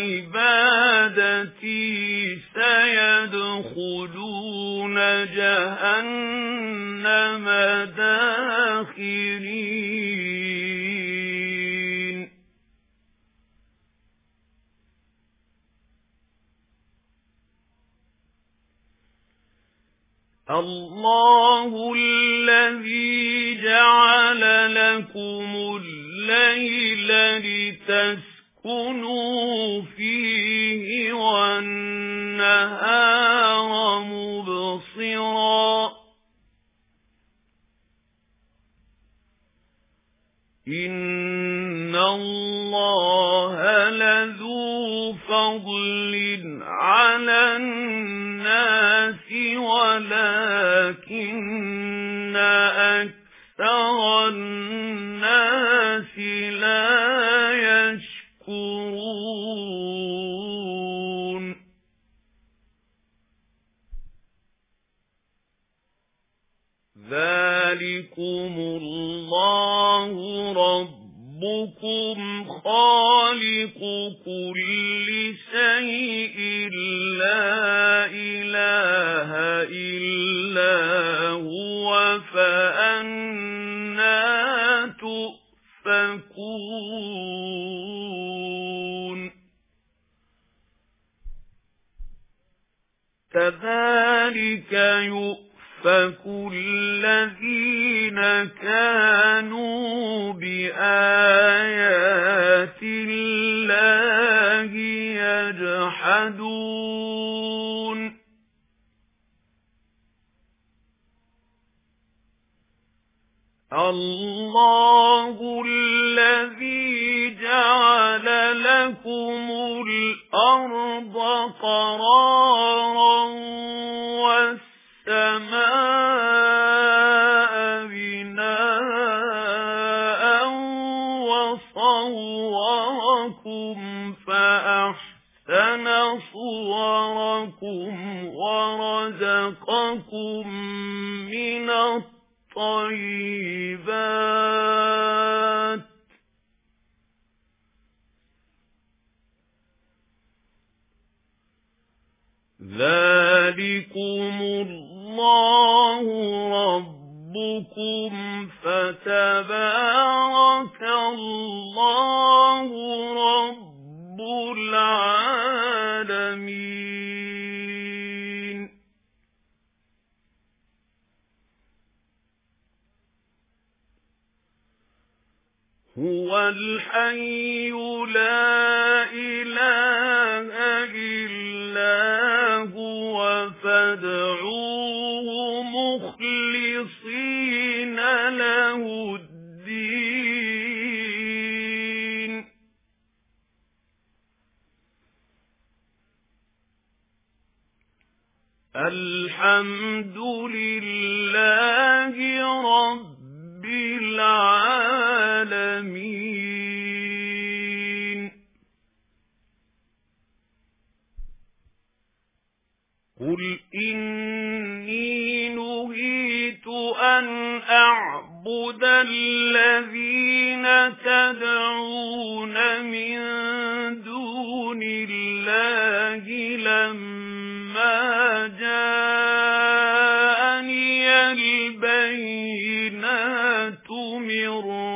عِبَادَتِي سَيَدْخُلُونَ جَهَنَّمَ دَاخِرِينَ اللَّهُ الَّذِي جَعَلَ لَكُمُ اللَّيْلَ لِتَسْكُنُوا فِيهِ وَالنَّهَارَ مُبْصِرًا إِنَّ اللَّهَ لَذُو فَضْلٍ عَلَى النَّاسِ وَلَكِنَّ أَكْثَرَ النَّاسِ لَا يَشْكُرُونَ ذَلِكُمُ اللَّهُ رَبُّكُمْ خَالِقُ كُلِّ شَيْءٍ لَا إِلَٰهَ إِلَّا هُوَ فَأَنَّىٰ تُؤْفَكُونَ كَذَلِكَ يُؤْفَكُ الَّذِينَ كَانُوا بِآيَاتِ اللَّهِ يَجْحَدُونَ اللَّهُ الَّذِي جَعَلَ لَكُمُ الْأَرْضَ قَرَارًا وَالسَّمَاءَ بِنَاءً وَصَوَّرَكُمْ فأحسن صوركم ورزقكم من الطيبات ذلكم الله ربكم فتبارك الله رب العالمين. هو الحي لا إله إلا هو فادعوه مخلصين له الدين. الحمد لله رب العالمين. قل إني نهيت أن أعبد الذين تدعون من دون الله لما جاءني البينات من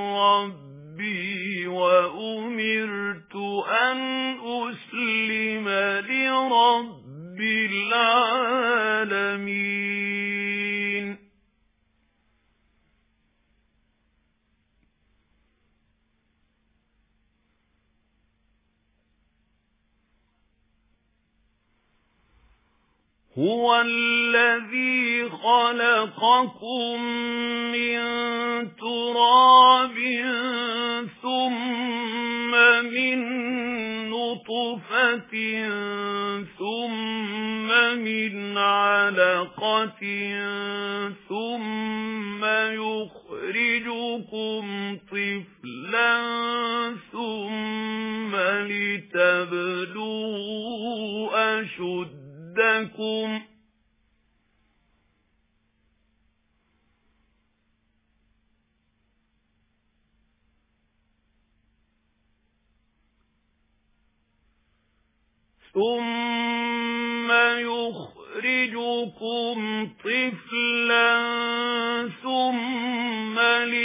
ربي وأمرت أن أسلم لرب العالمين. هو الذي خلقكم من تراب ثم من نطفة ثم من علقة ثم يخرجكم طفلا ثم لتبلغوا أشدكم ثم يخرجكم طفلا ثم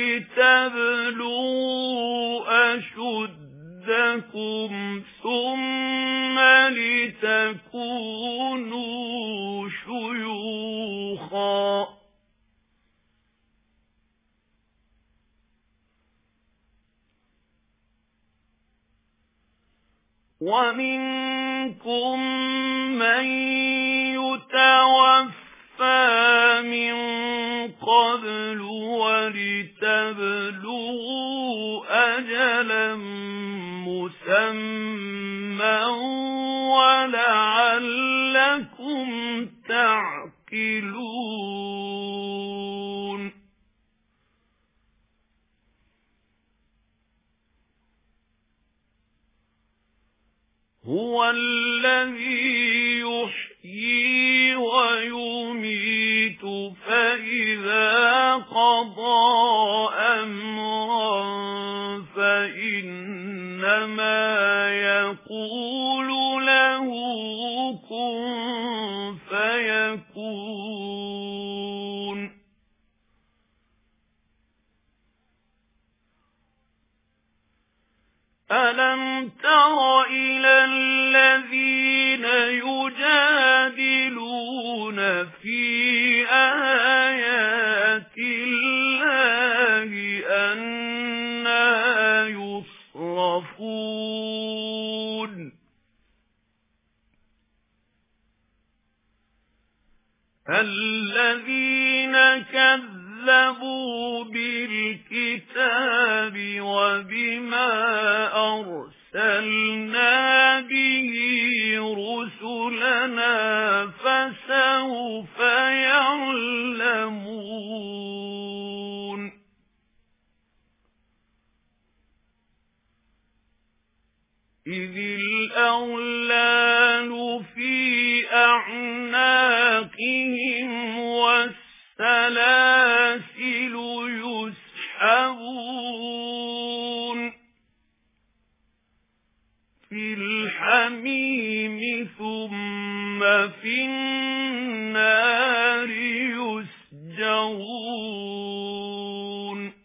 لتبلغوا أشدكم ثم لتكونوا شيوخا ومنكم من يتوفى من قبل ولتبلغوا أجلا مسمى ولعلكم تعقلون. هو الذي يحيي ويميت فإذا قضى أمرا فإنما يقول له كن فيكون. ألم تر إلى الذين يجادلون في آيات الله أنى يصرفون. الذين كذبوا بالكتاب وبما أرسلنا به رسلنا فسوف يعلمون. إذ الأغلال في أعناقهم والسلاسل يسحبون في الحميم ثم في النار يسجرون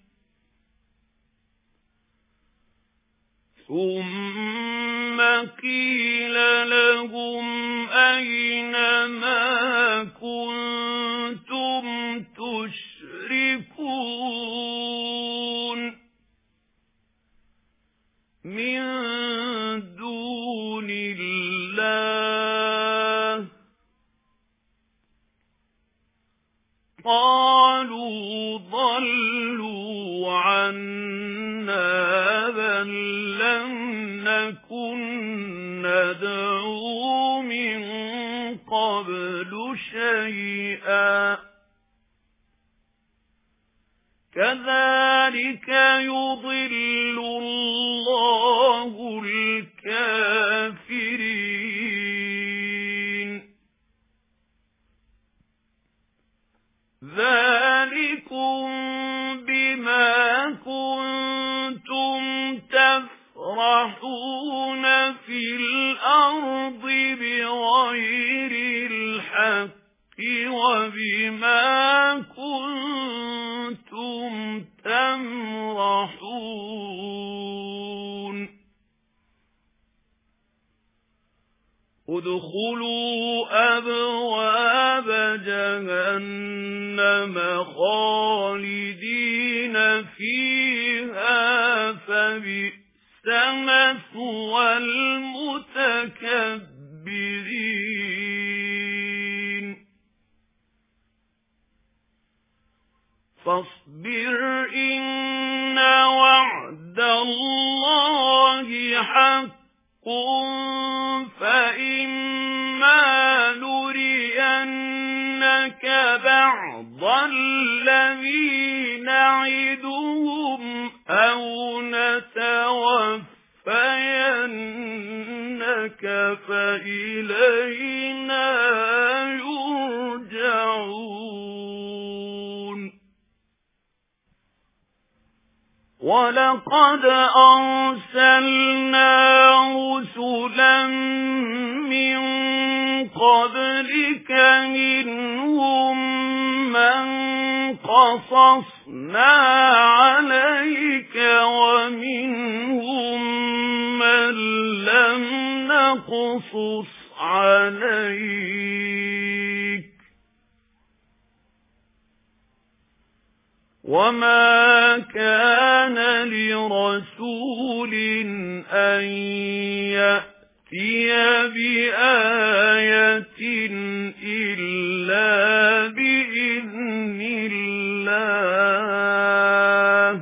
ثم قيل لهم أين ما كنتم تشركون من دون الله قالوا ضلوا عنا بل لم نكن ندعو من قبل شيئا كذلك يضل الله الكافرين ذلكم بما كنتم تفرحون في الأرض بغير الحق وبما كنتم تمرحون ادخلوا أبواب جهنم خالدين فيها فبئس مثوى المتكبرين فاصبر إن وعد الله حق فإما نرينك بعض الذي نعدهم أو نتوفينك فإلينا يرجعون ولقد أرسلنا رسلا من قبلك منهم من قصصنا عليك ومنهم من لم نقصص عليك وما كان لرسول أن يأتي بآية إلا بإذن الله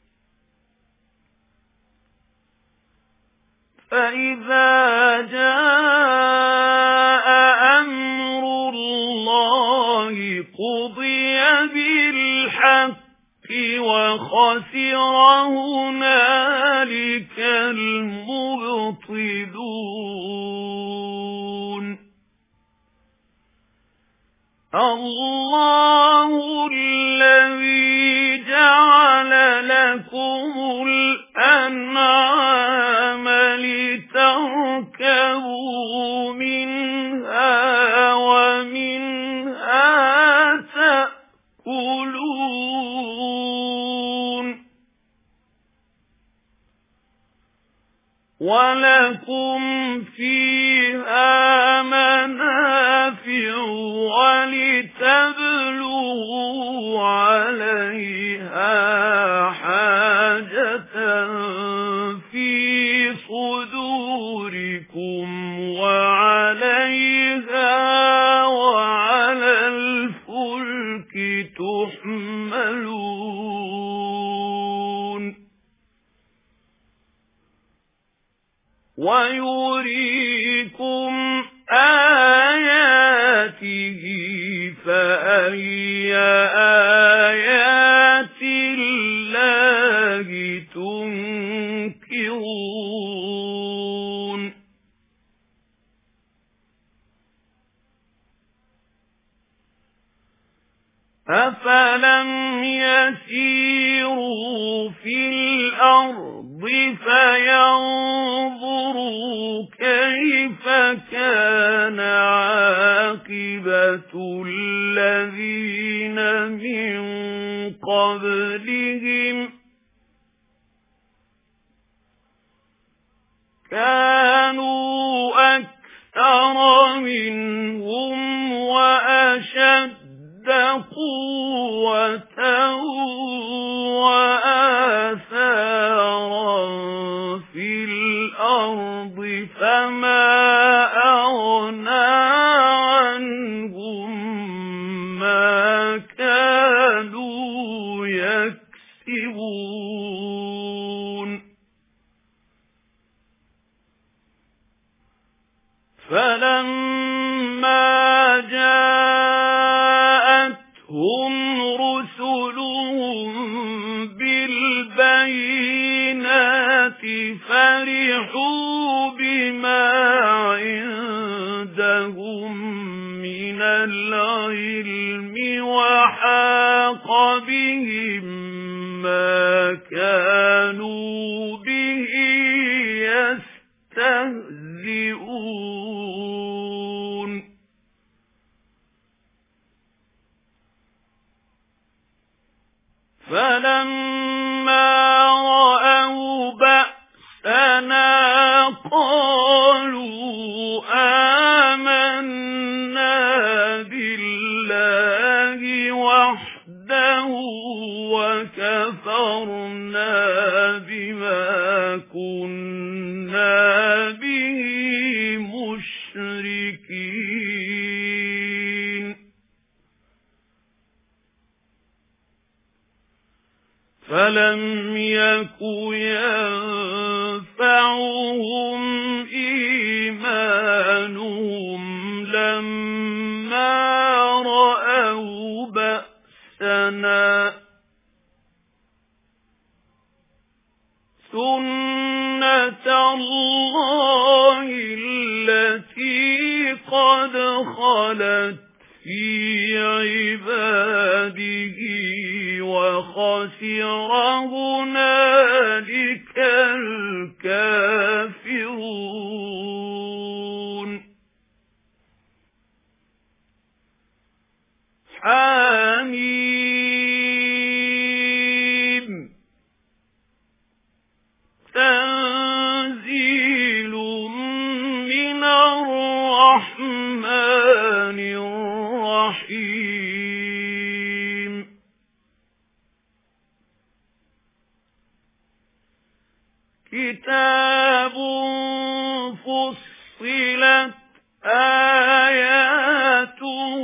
فإذا جاء أمر الله قضي بالحق وخسر هنالك المبطلون الله الذي جعل لكم الأنعام لتركبوا منها ومنها تأكلون ولكم فيها منافع ولتبلغوا عليها حاجة في صدوركم وعليها وعلى الفلك تحملون ويريكم آياته فأي آيات الله تنكرون أَفَلَمْ يَسِيرُوا فِي الْأَرْضِ فَيَنظُرُوا كَيْفَ كَانَ عَاقِبَةُ الَّذِينَ مِنْ قَبْلِهِمْ كَانُوا أَكْثَرَ مِنْهُمْ وَأَشَدَّ قُوَّةً وَآثَارًا فِي الْأَرْضِ فَمَا أَغْنَى عَنْهُمْ مَا كَانُوا يَكْسِبُونَ فَلَمَّا جَاءَتْهُمْ رُسُلُهُم بِالْبَيِّنَاتِ فَرِحُوا بِمَا عِندَهُم مِّنَ الْعِلْمِ وَحَاقَ بِهِم مَّا كَانُوا بِهِ يَسْتَهْزِئُونَ فَلَمَّا رَأَوْا بَأْسَنَا قَالُوا آمَنَّا بِاللَّهِ وَحْدَهُ وَكَفَرْنَا بِمَا كُنَّا بِهِ مُشْرِكِينَ فَلَمْ يَكُ يَنفَعُهُمْ إِيمَانُهُمْ لَمَّا رَأَوْا بَأْسَنَا سُنَّةَ اللَّهِ الَّتِي قَدْ خَلَتْ فِي عِبَادِهِ وَخَسِرَ هُنَالِكَ الْكَافِرُونَ حَمِيمٌ تَنزِيلٌ مِّنَ الرَّحْمَنِ الرَّحِيمِ كِتَابٌ فُصِّلَتْ آيَاتُهُ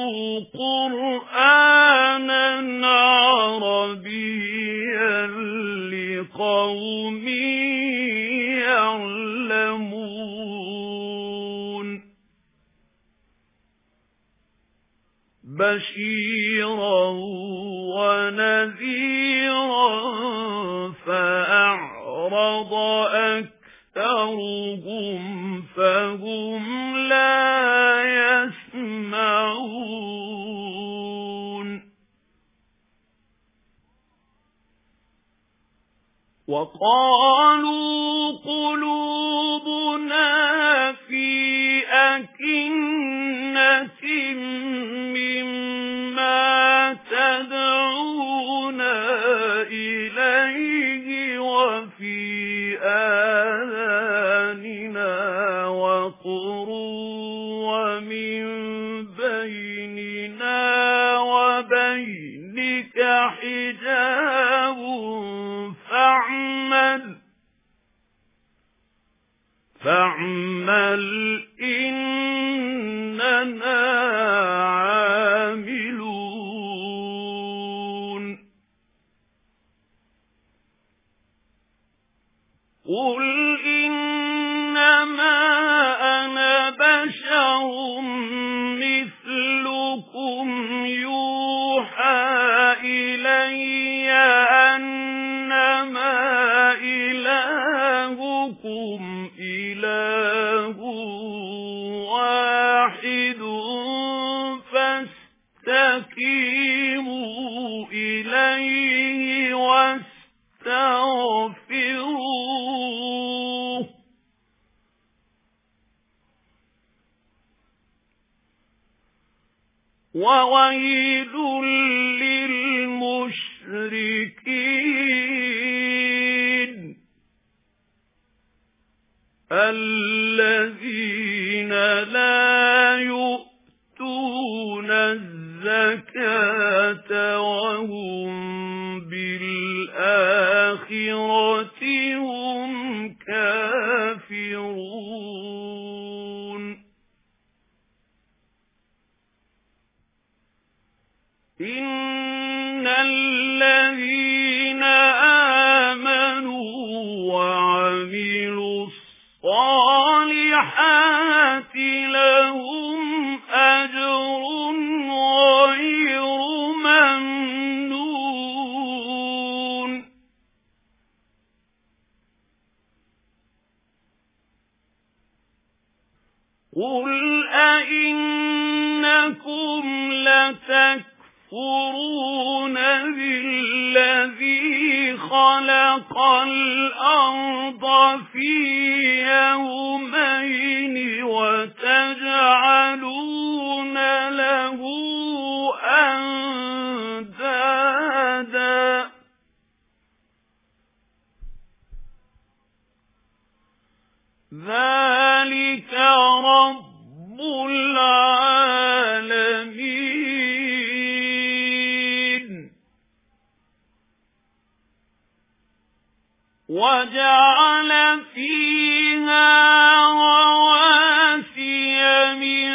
قُرْآنًا عَرَبِيًّا لِقَوْمٍ يَعْلَمُونَ بَشِيرًا وَنَذِيرًا فَأَعْرَضَ أَكْثَرُهُمْ فَهُمْ لَا يَسْمَعُونَ وَقَالُوا قُلُوبُنَا فِي أَكِنَّةٍ مِّمَّا تَدْعُونَا إِلَيْهِ وَفِي آذَانِنَا وَقْرٌ وَمِن بَيْنِنَا وَبَيْنِكَ حِجَابٌ فَاعْمَلْ فَاعْمَلْ إِنَّنَا عَامِلُونَ قُلْ إِنَّمَا أَنَا بَشَرٌ مِثْلُكُمْ يُوحَى إِلَيَّ أَنَّمَا إِلَٰهُكُمْ إِلَٰهٌ واحد فاستقيموا وويل للمشركين الذين لا يؤتون الزكاة وهم بالآخرة هم كافرون إن الذين آمنوا وعملوا الصالحات لهم أجر غير ممنون قل أئنكم لتكفرون بالذي خلق الأرض في يومين وتجعلون له أندادا ذلك رب العالمين وجعل فيها رواسي من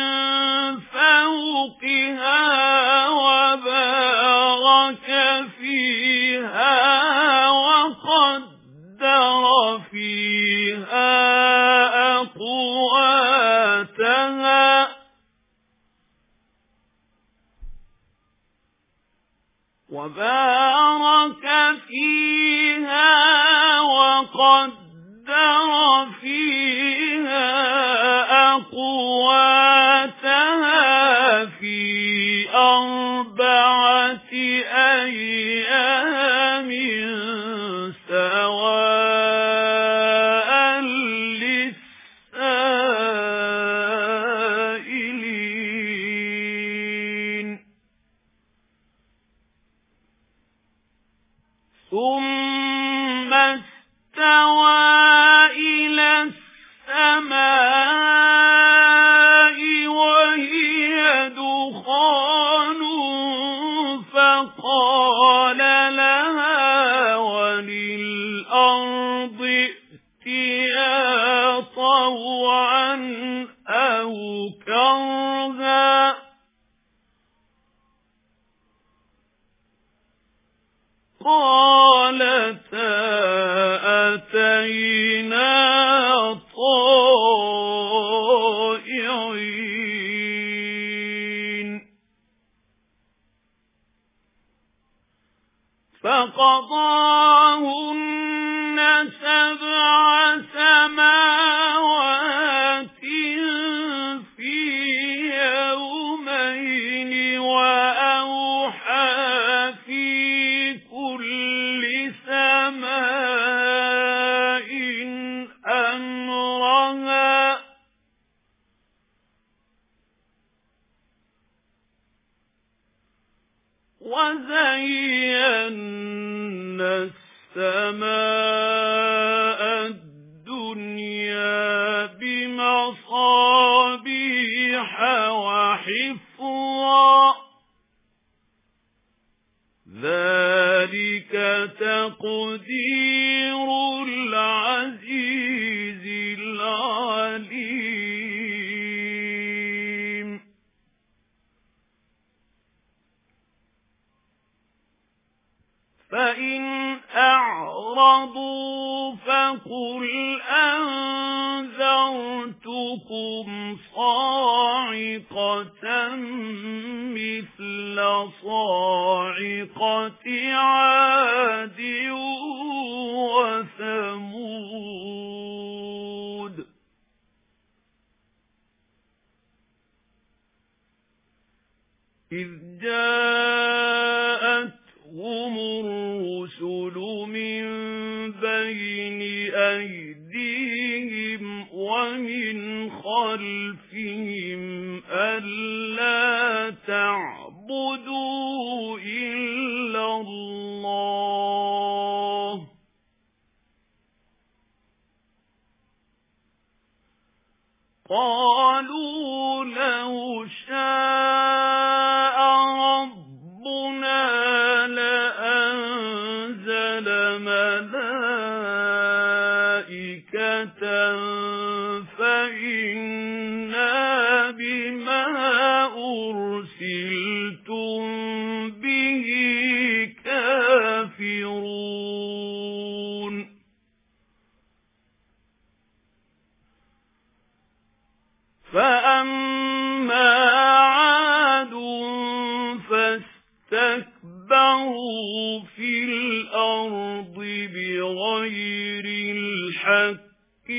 فوقها وبارك فيها وقدر فيها أقواتها وبارك فيها وقدر فيها أقواتها في أربعة أيام سواء للسائلين ثم استوى إلى السماء وهي دخان فقال لها وللأرض ائتيا طوعا أو كرها قالتا أتينا طائعين فقضاهن سبع سماوات في يومين وأوحى في كل سماء أمرها وزينا السماء الدنيا بمصابيح وحفظا ذلك تقدير العزيز العليم فإن أعرضوا فقل أنذرتكم صاعقة مثل صاعقة عاد وثمود إذ جاءتهم الرسل من بين أيديهم ومن خلفهم ألا تعلموا نعبدوا إلا الله قالوا لو شاء ربنا لأنزل ملائكة فإنا بما أرسلتم به كافرون فأما عاد فاستكبروا في الأرض بغير الحق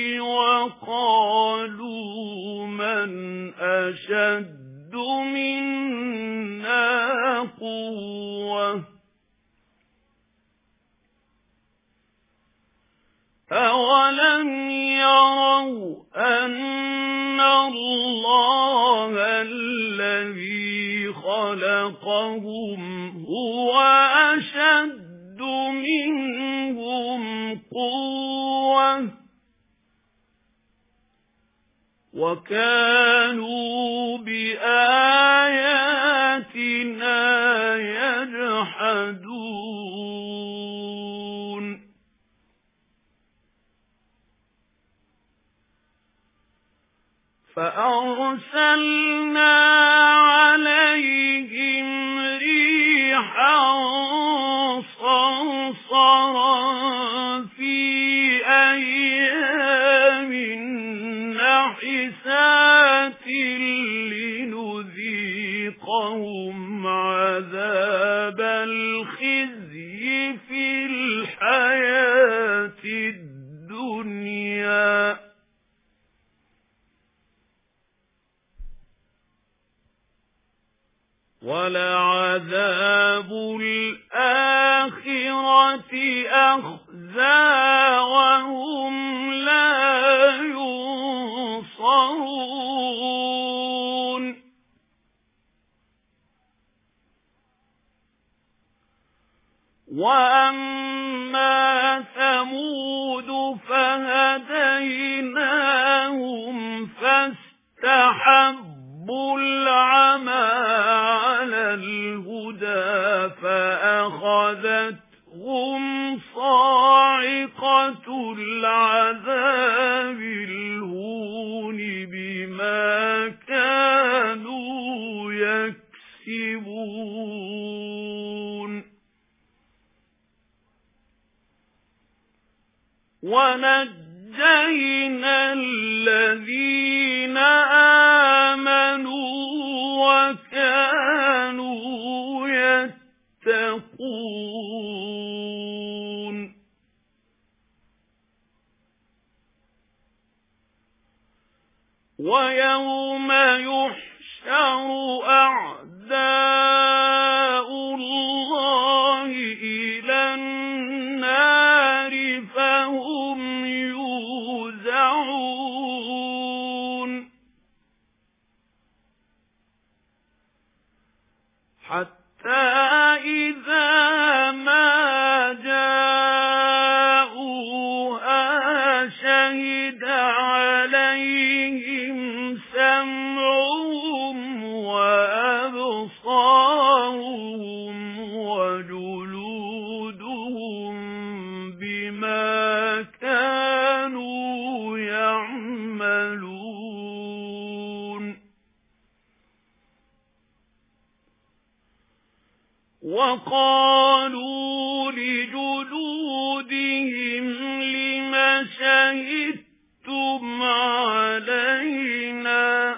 وقالوا من أشد منا قوة أولم يروا أن الله الذي خلقهم هو أشد منهم قوة وكانوا بآياتنا يجحدون فأرسلنا عليهم ريحا صرصرا في أيام نحسات لنذيقهم عذاب الخزي في الحياة الدنيا ولعذاب الآخرة أخزى وهم لا ينصرون وأما ثمود فهديناهم فاستحبوا العمى على الهدى فأخذتهم صاعقة العذاب الهون بما كانوا يكسبون ونجينا الذين آمنوا وكانوا يتقون ويوم يحشر أعداء الله إلى النار فهم يوزعون حتى إذا ما جاءوها شهد عليهم سمعهم وأبصارهم وجلودهم بما كانوا يعملون وقالوا لجلودهم لم شهدتم علينا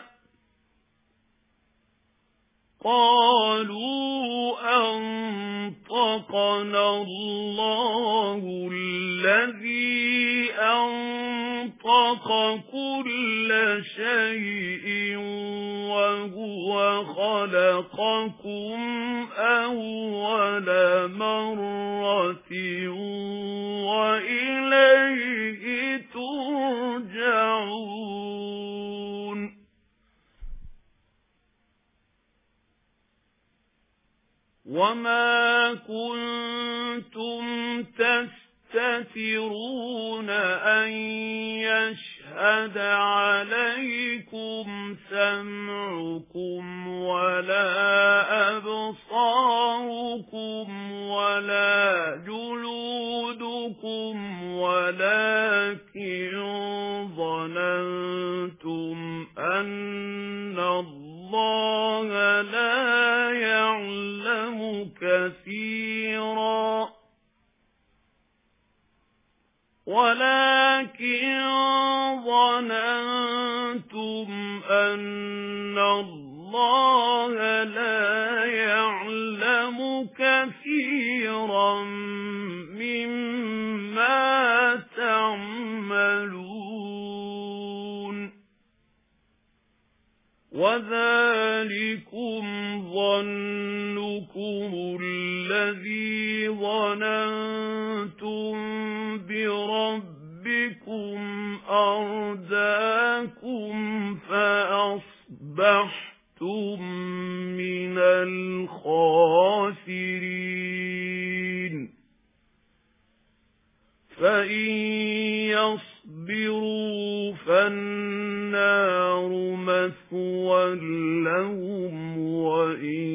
قالوا أنطقنا الله الذي أنطق كل شيء وهو خلقكم أول مرة وإليه ترجعون وما كنتم تستترون أن يشهد عليكم سمعكم ولا أبصاركم ولا جلودكم ولكن ظننتم أن الله لا يعلم كثيرا ولكن ظننتم أن الله لا يعلم كثيرا مما تعملون وذلكم ظنكم الذي ظننتم بربكم أرداكم فأصبحتم من الخاسرين فإن يصبروا فالنار مثوى لهم وإن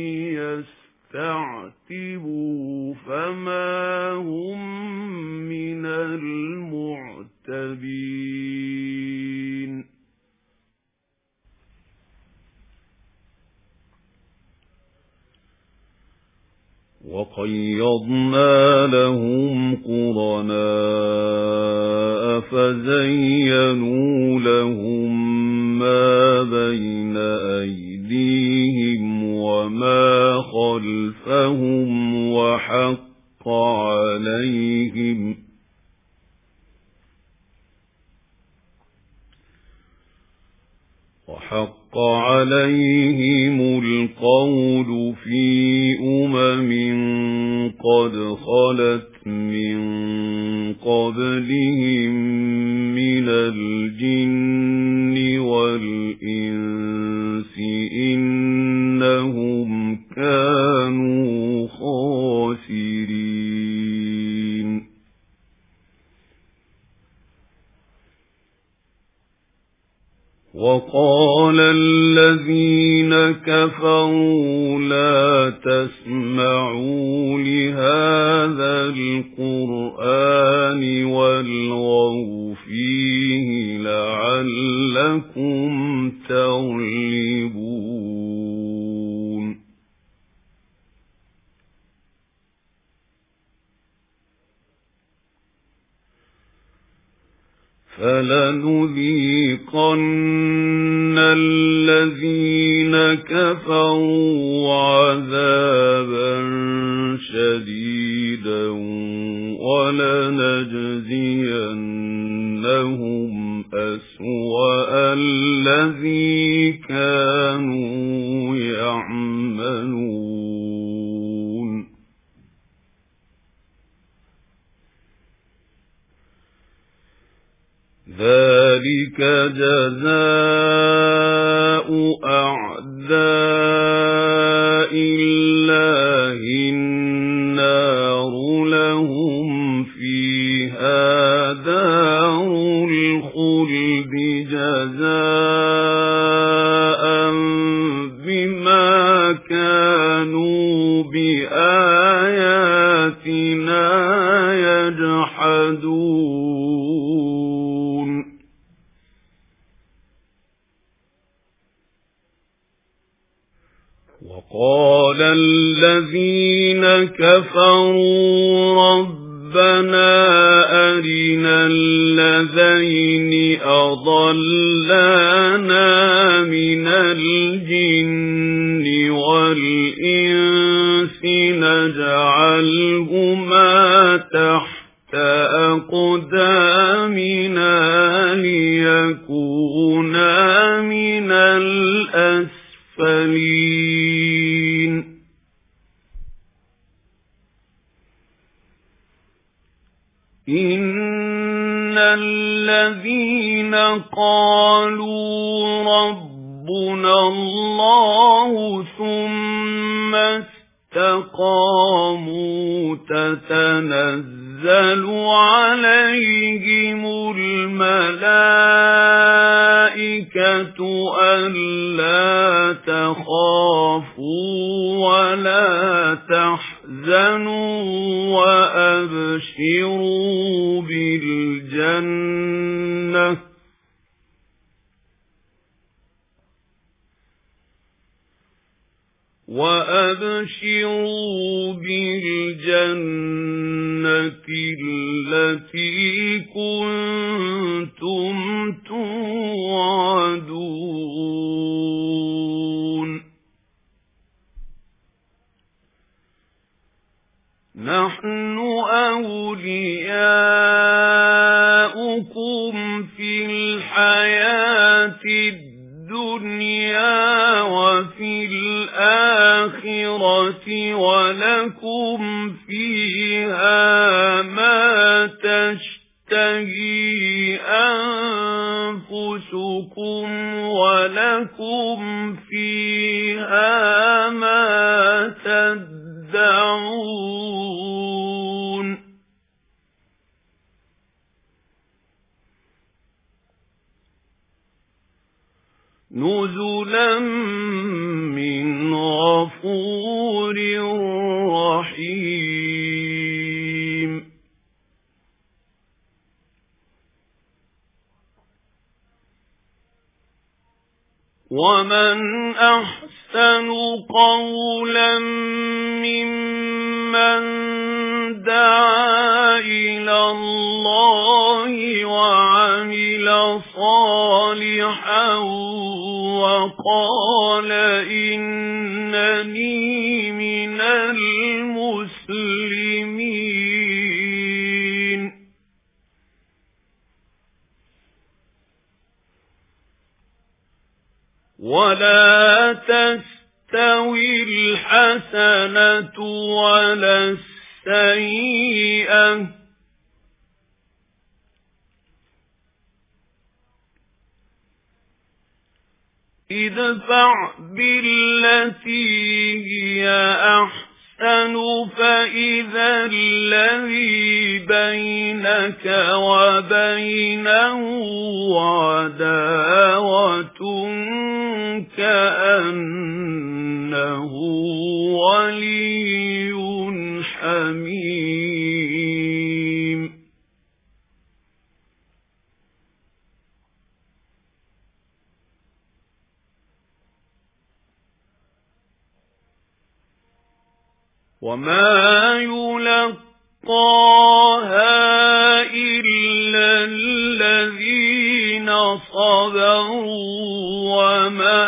يستعتبوا فما هم من المعتبين وقيضنا لهم قرناء فزينوا لهم ما بين أيديهم وما خلفهم وحق عليهم وحق عليهم القول في أمم قد خلت من قبلهم من الجن والإنس إنهم كانوا خاسرين وقال الذين كفروا لا تسمعوا لهذا القرآن والغوا فيه لعلكم تغلبون فلنذيقن الذين كفروا عذابا شديدا ولنجزينهم أسوأ الذي كانوا يعملون ذلك جزاء أعداء الله النار لهم فيها دار الخلد جزاء بما كانوا بآياتنا يجحدون وقال الذين كفروا ربنا أرنا الذين أضلانا من الجن والإنس نجعلهما تحت أقدامنا ليكونا من الأسفلين إن الذين قالوا ربنا الله ثم اسْتَقَامُوا تَتَنَزَّلُ عَلَيْهِمُ الْمَلَائِكَةُ أَلَّا تَخَافُوا وَلَا تَحْزَنُوا وَأَبْشِرُوا بِالْجَنَّةِ وَأَبْشِرُوا بِالْجَنَّةِ الَّتِي كُنتُمْ تُوعَدُونَ نَحْنُ أَوْلِيَاؤُكُمْ فِي الْحَيَاةِ الدُّنْيَا وَفِي الْآخِرَةِ وَلَكُمْ فِيهَا مَا تَشْتَهِي أَنفُسُكُمْ وَلَكُمْ فِيهَا مَا تَدَّعُونَ نُزُلًا مِّنْ غَفُورٍ رَّحِيمٍ وَمَنْ أَحْسَنُ قَوْلًا مِّمَّنْ دَعَا إِلَى اللَّهِ وَعَمِلَ صَالِحًا وَقَالَ إِنَّنِي مِنَ الْمُسْلِمِينَ وَلَا تَسْتَوِي الْحَسَنَةُ وَلَا السَّيِّئَةُ ادْفَعْ بِالَّتِي هِيَ أَحْسَنُ فَإِذَا الَّذِي بَيْنَكَ وَبَيْنَهُ عَدَاوَةٌ كَأَنَّهُ وَلِيٌّ حَمِيمٌ وَمَا يُلَقَّاهَا إِلَّا الَّذِينَ صَبَرُوا وَمَا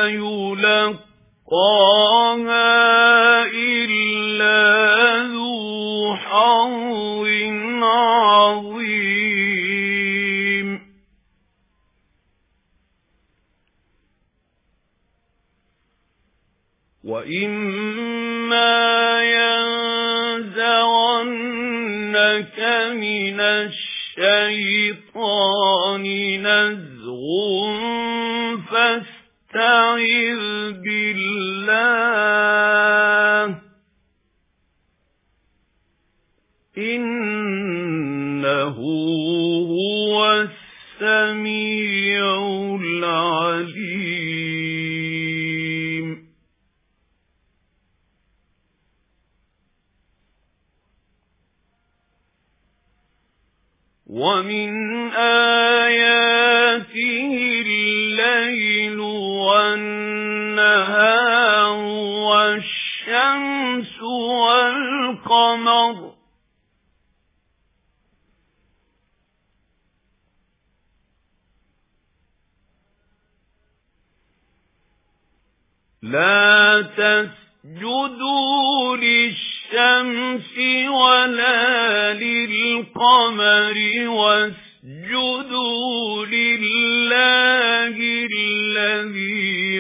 يُلَقَّاهَا إِلَّا ذُو حَظٍّ عَظِيمٍ وَإِمَّا يَنزَغَنَّكَ مِنَ الشَّيْطَانِ نَزْغٌ فَاسْتَعِذْ بِاللَّهِ إِنَّهُ هُوَ السَّمِيعُ الْعَلِيمُ وَمِنْ آيَاتِهِ اللَّيْلُ وَالنَّهَارُ وَالشَّمْسُ وَالْقَمَرُ لَا تَسْجُدُوا لِلشَّمْسِ وَلَا لِلْقَمَرِ وَاسْجُدُوا لِلَّهِ الَّذِي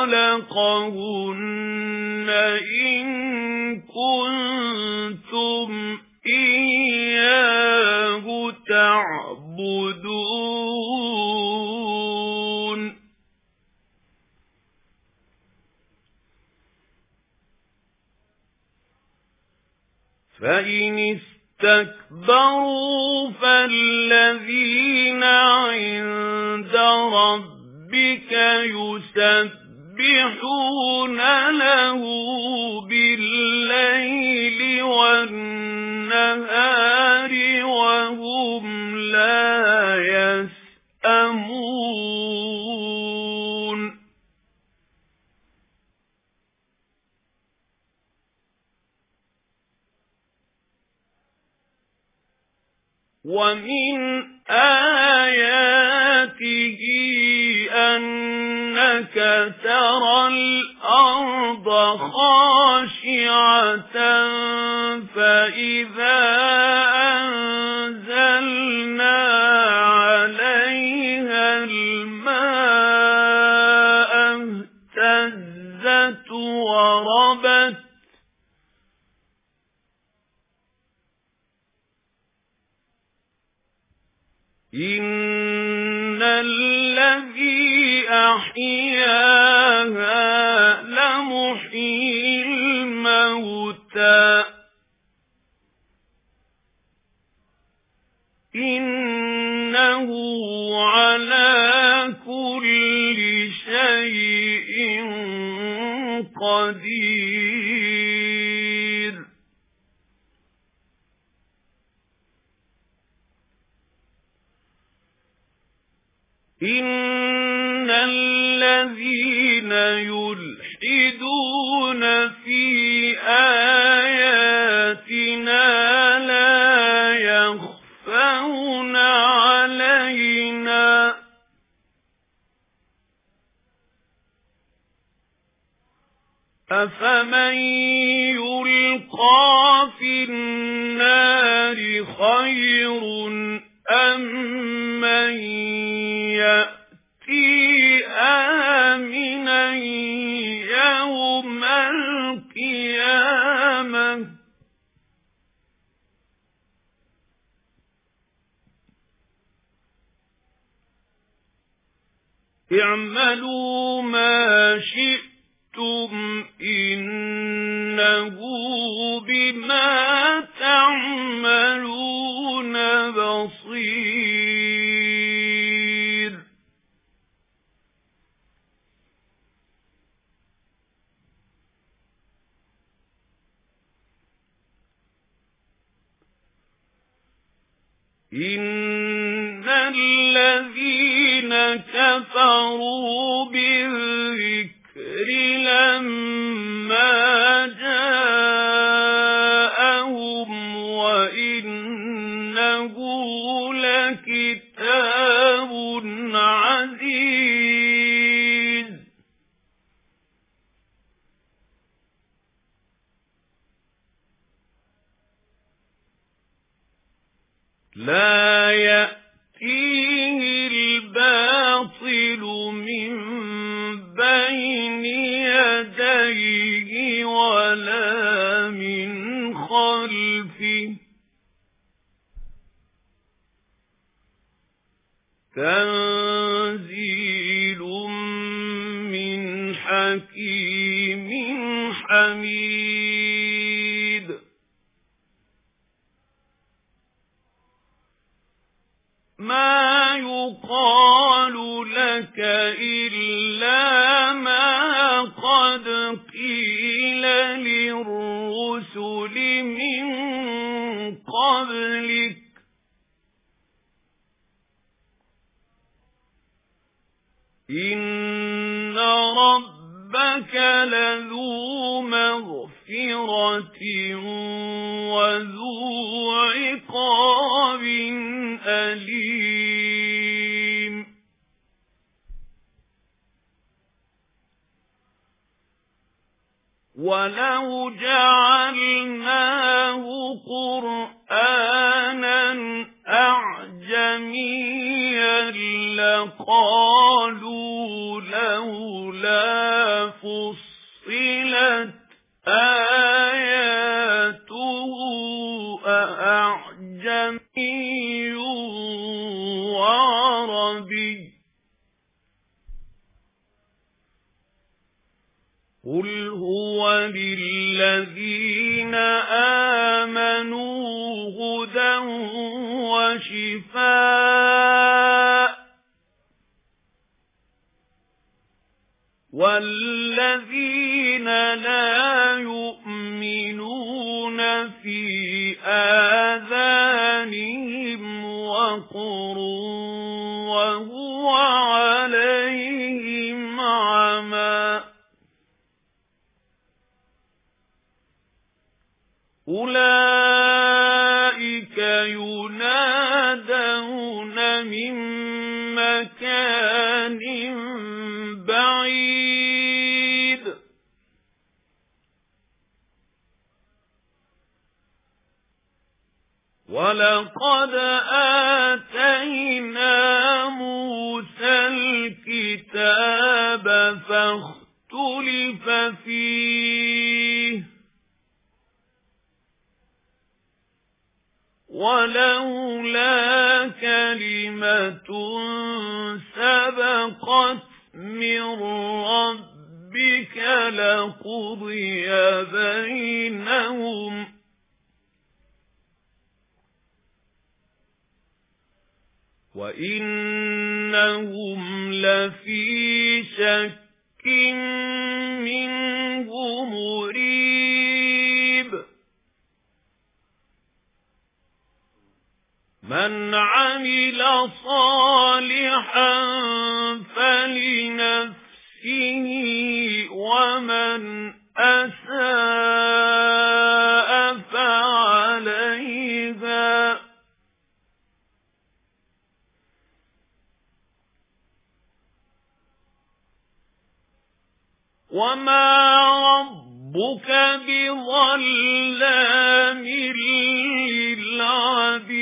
خَلَقَهُنَّ إِن كُنتُمْ إِيَّاهُ تَعْبُدُونَ فإن استكبروا فالذين عند ربك يسبحون له بالليل والنهار وهم لا يسأمون ومن آياته أنك ترى الأرض خاشعة فإذا أنزلنا عليها الماء اهتزت وربت إن الذي أحياها لمحيي الموتى إنه على كل شيء قدير إن الذين يلحدون في آياتنا لا يخفون علينا أفمن يلقى في النار خير أم من يأتي آمنا يوم القيامة اعملوا ما شئتم إنه بما تعملون بصير إن الذين كفروا بالذكر لما جاءهم وإنه لكتاب عزيز لا يأتيه الباطل من بين يديه ولا من خلفه تنزيل من حكيم حميد ما يقال لك إلا ما قد قيل للرسل من قبلك إن ربك لذو مغفرة وذو عقاب أليم ولو جعلناه قرآنا أعجميا لقالوا لولا فصلت آياته أعجمي وعربي قُلْ هُوَ لِلَّذِينَ آمَنُوا هُدًى وَشِفَاءٌ وَالَّذِينَ لَا يُؤْمِنُونَ فِي آذَانِهِمْ وَقْرٌ وَهُوَ عَلَيْهِمْ عَمًى أُولَئِكَ يُنَادَوْنَ مِن مَّكَانٍ بَعِيدٍ وَلَقَدْ آتَيْنَا مُوسَى الْكِتَابَ فَاخْتُلِفَ فِيهِ وَلَوْلَا كَلِمَةٌ سَبَقَتْ مِنْ رَبِّكَ لَقُضِيَ بَيْنَهُمْ وَإِنَّهُمْ لَفِي شَكٍّ مِّنْهُ مُرِيبٍ مَنْ عَمِلَ صَالِحًا فَلِنَفْسِهِ وَمَنْ أَسَاءَ فَعَلَيْهَا وَمَا رَبُّكَ بِظَلَّامٍ لِلْعَبِيدِ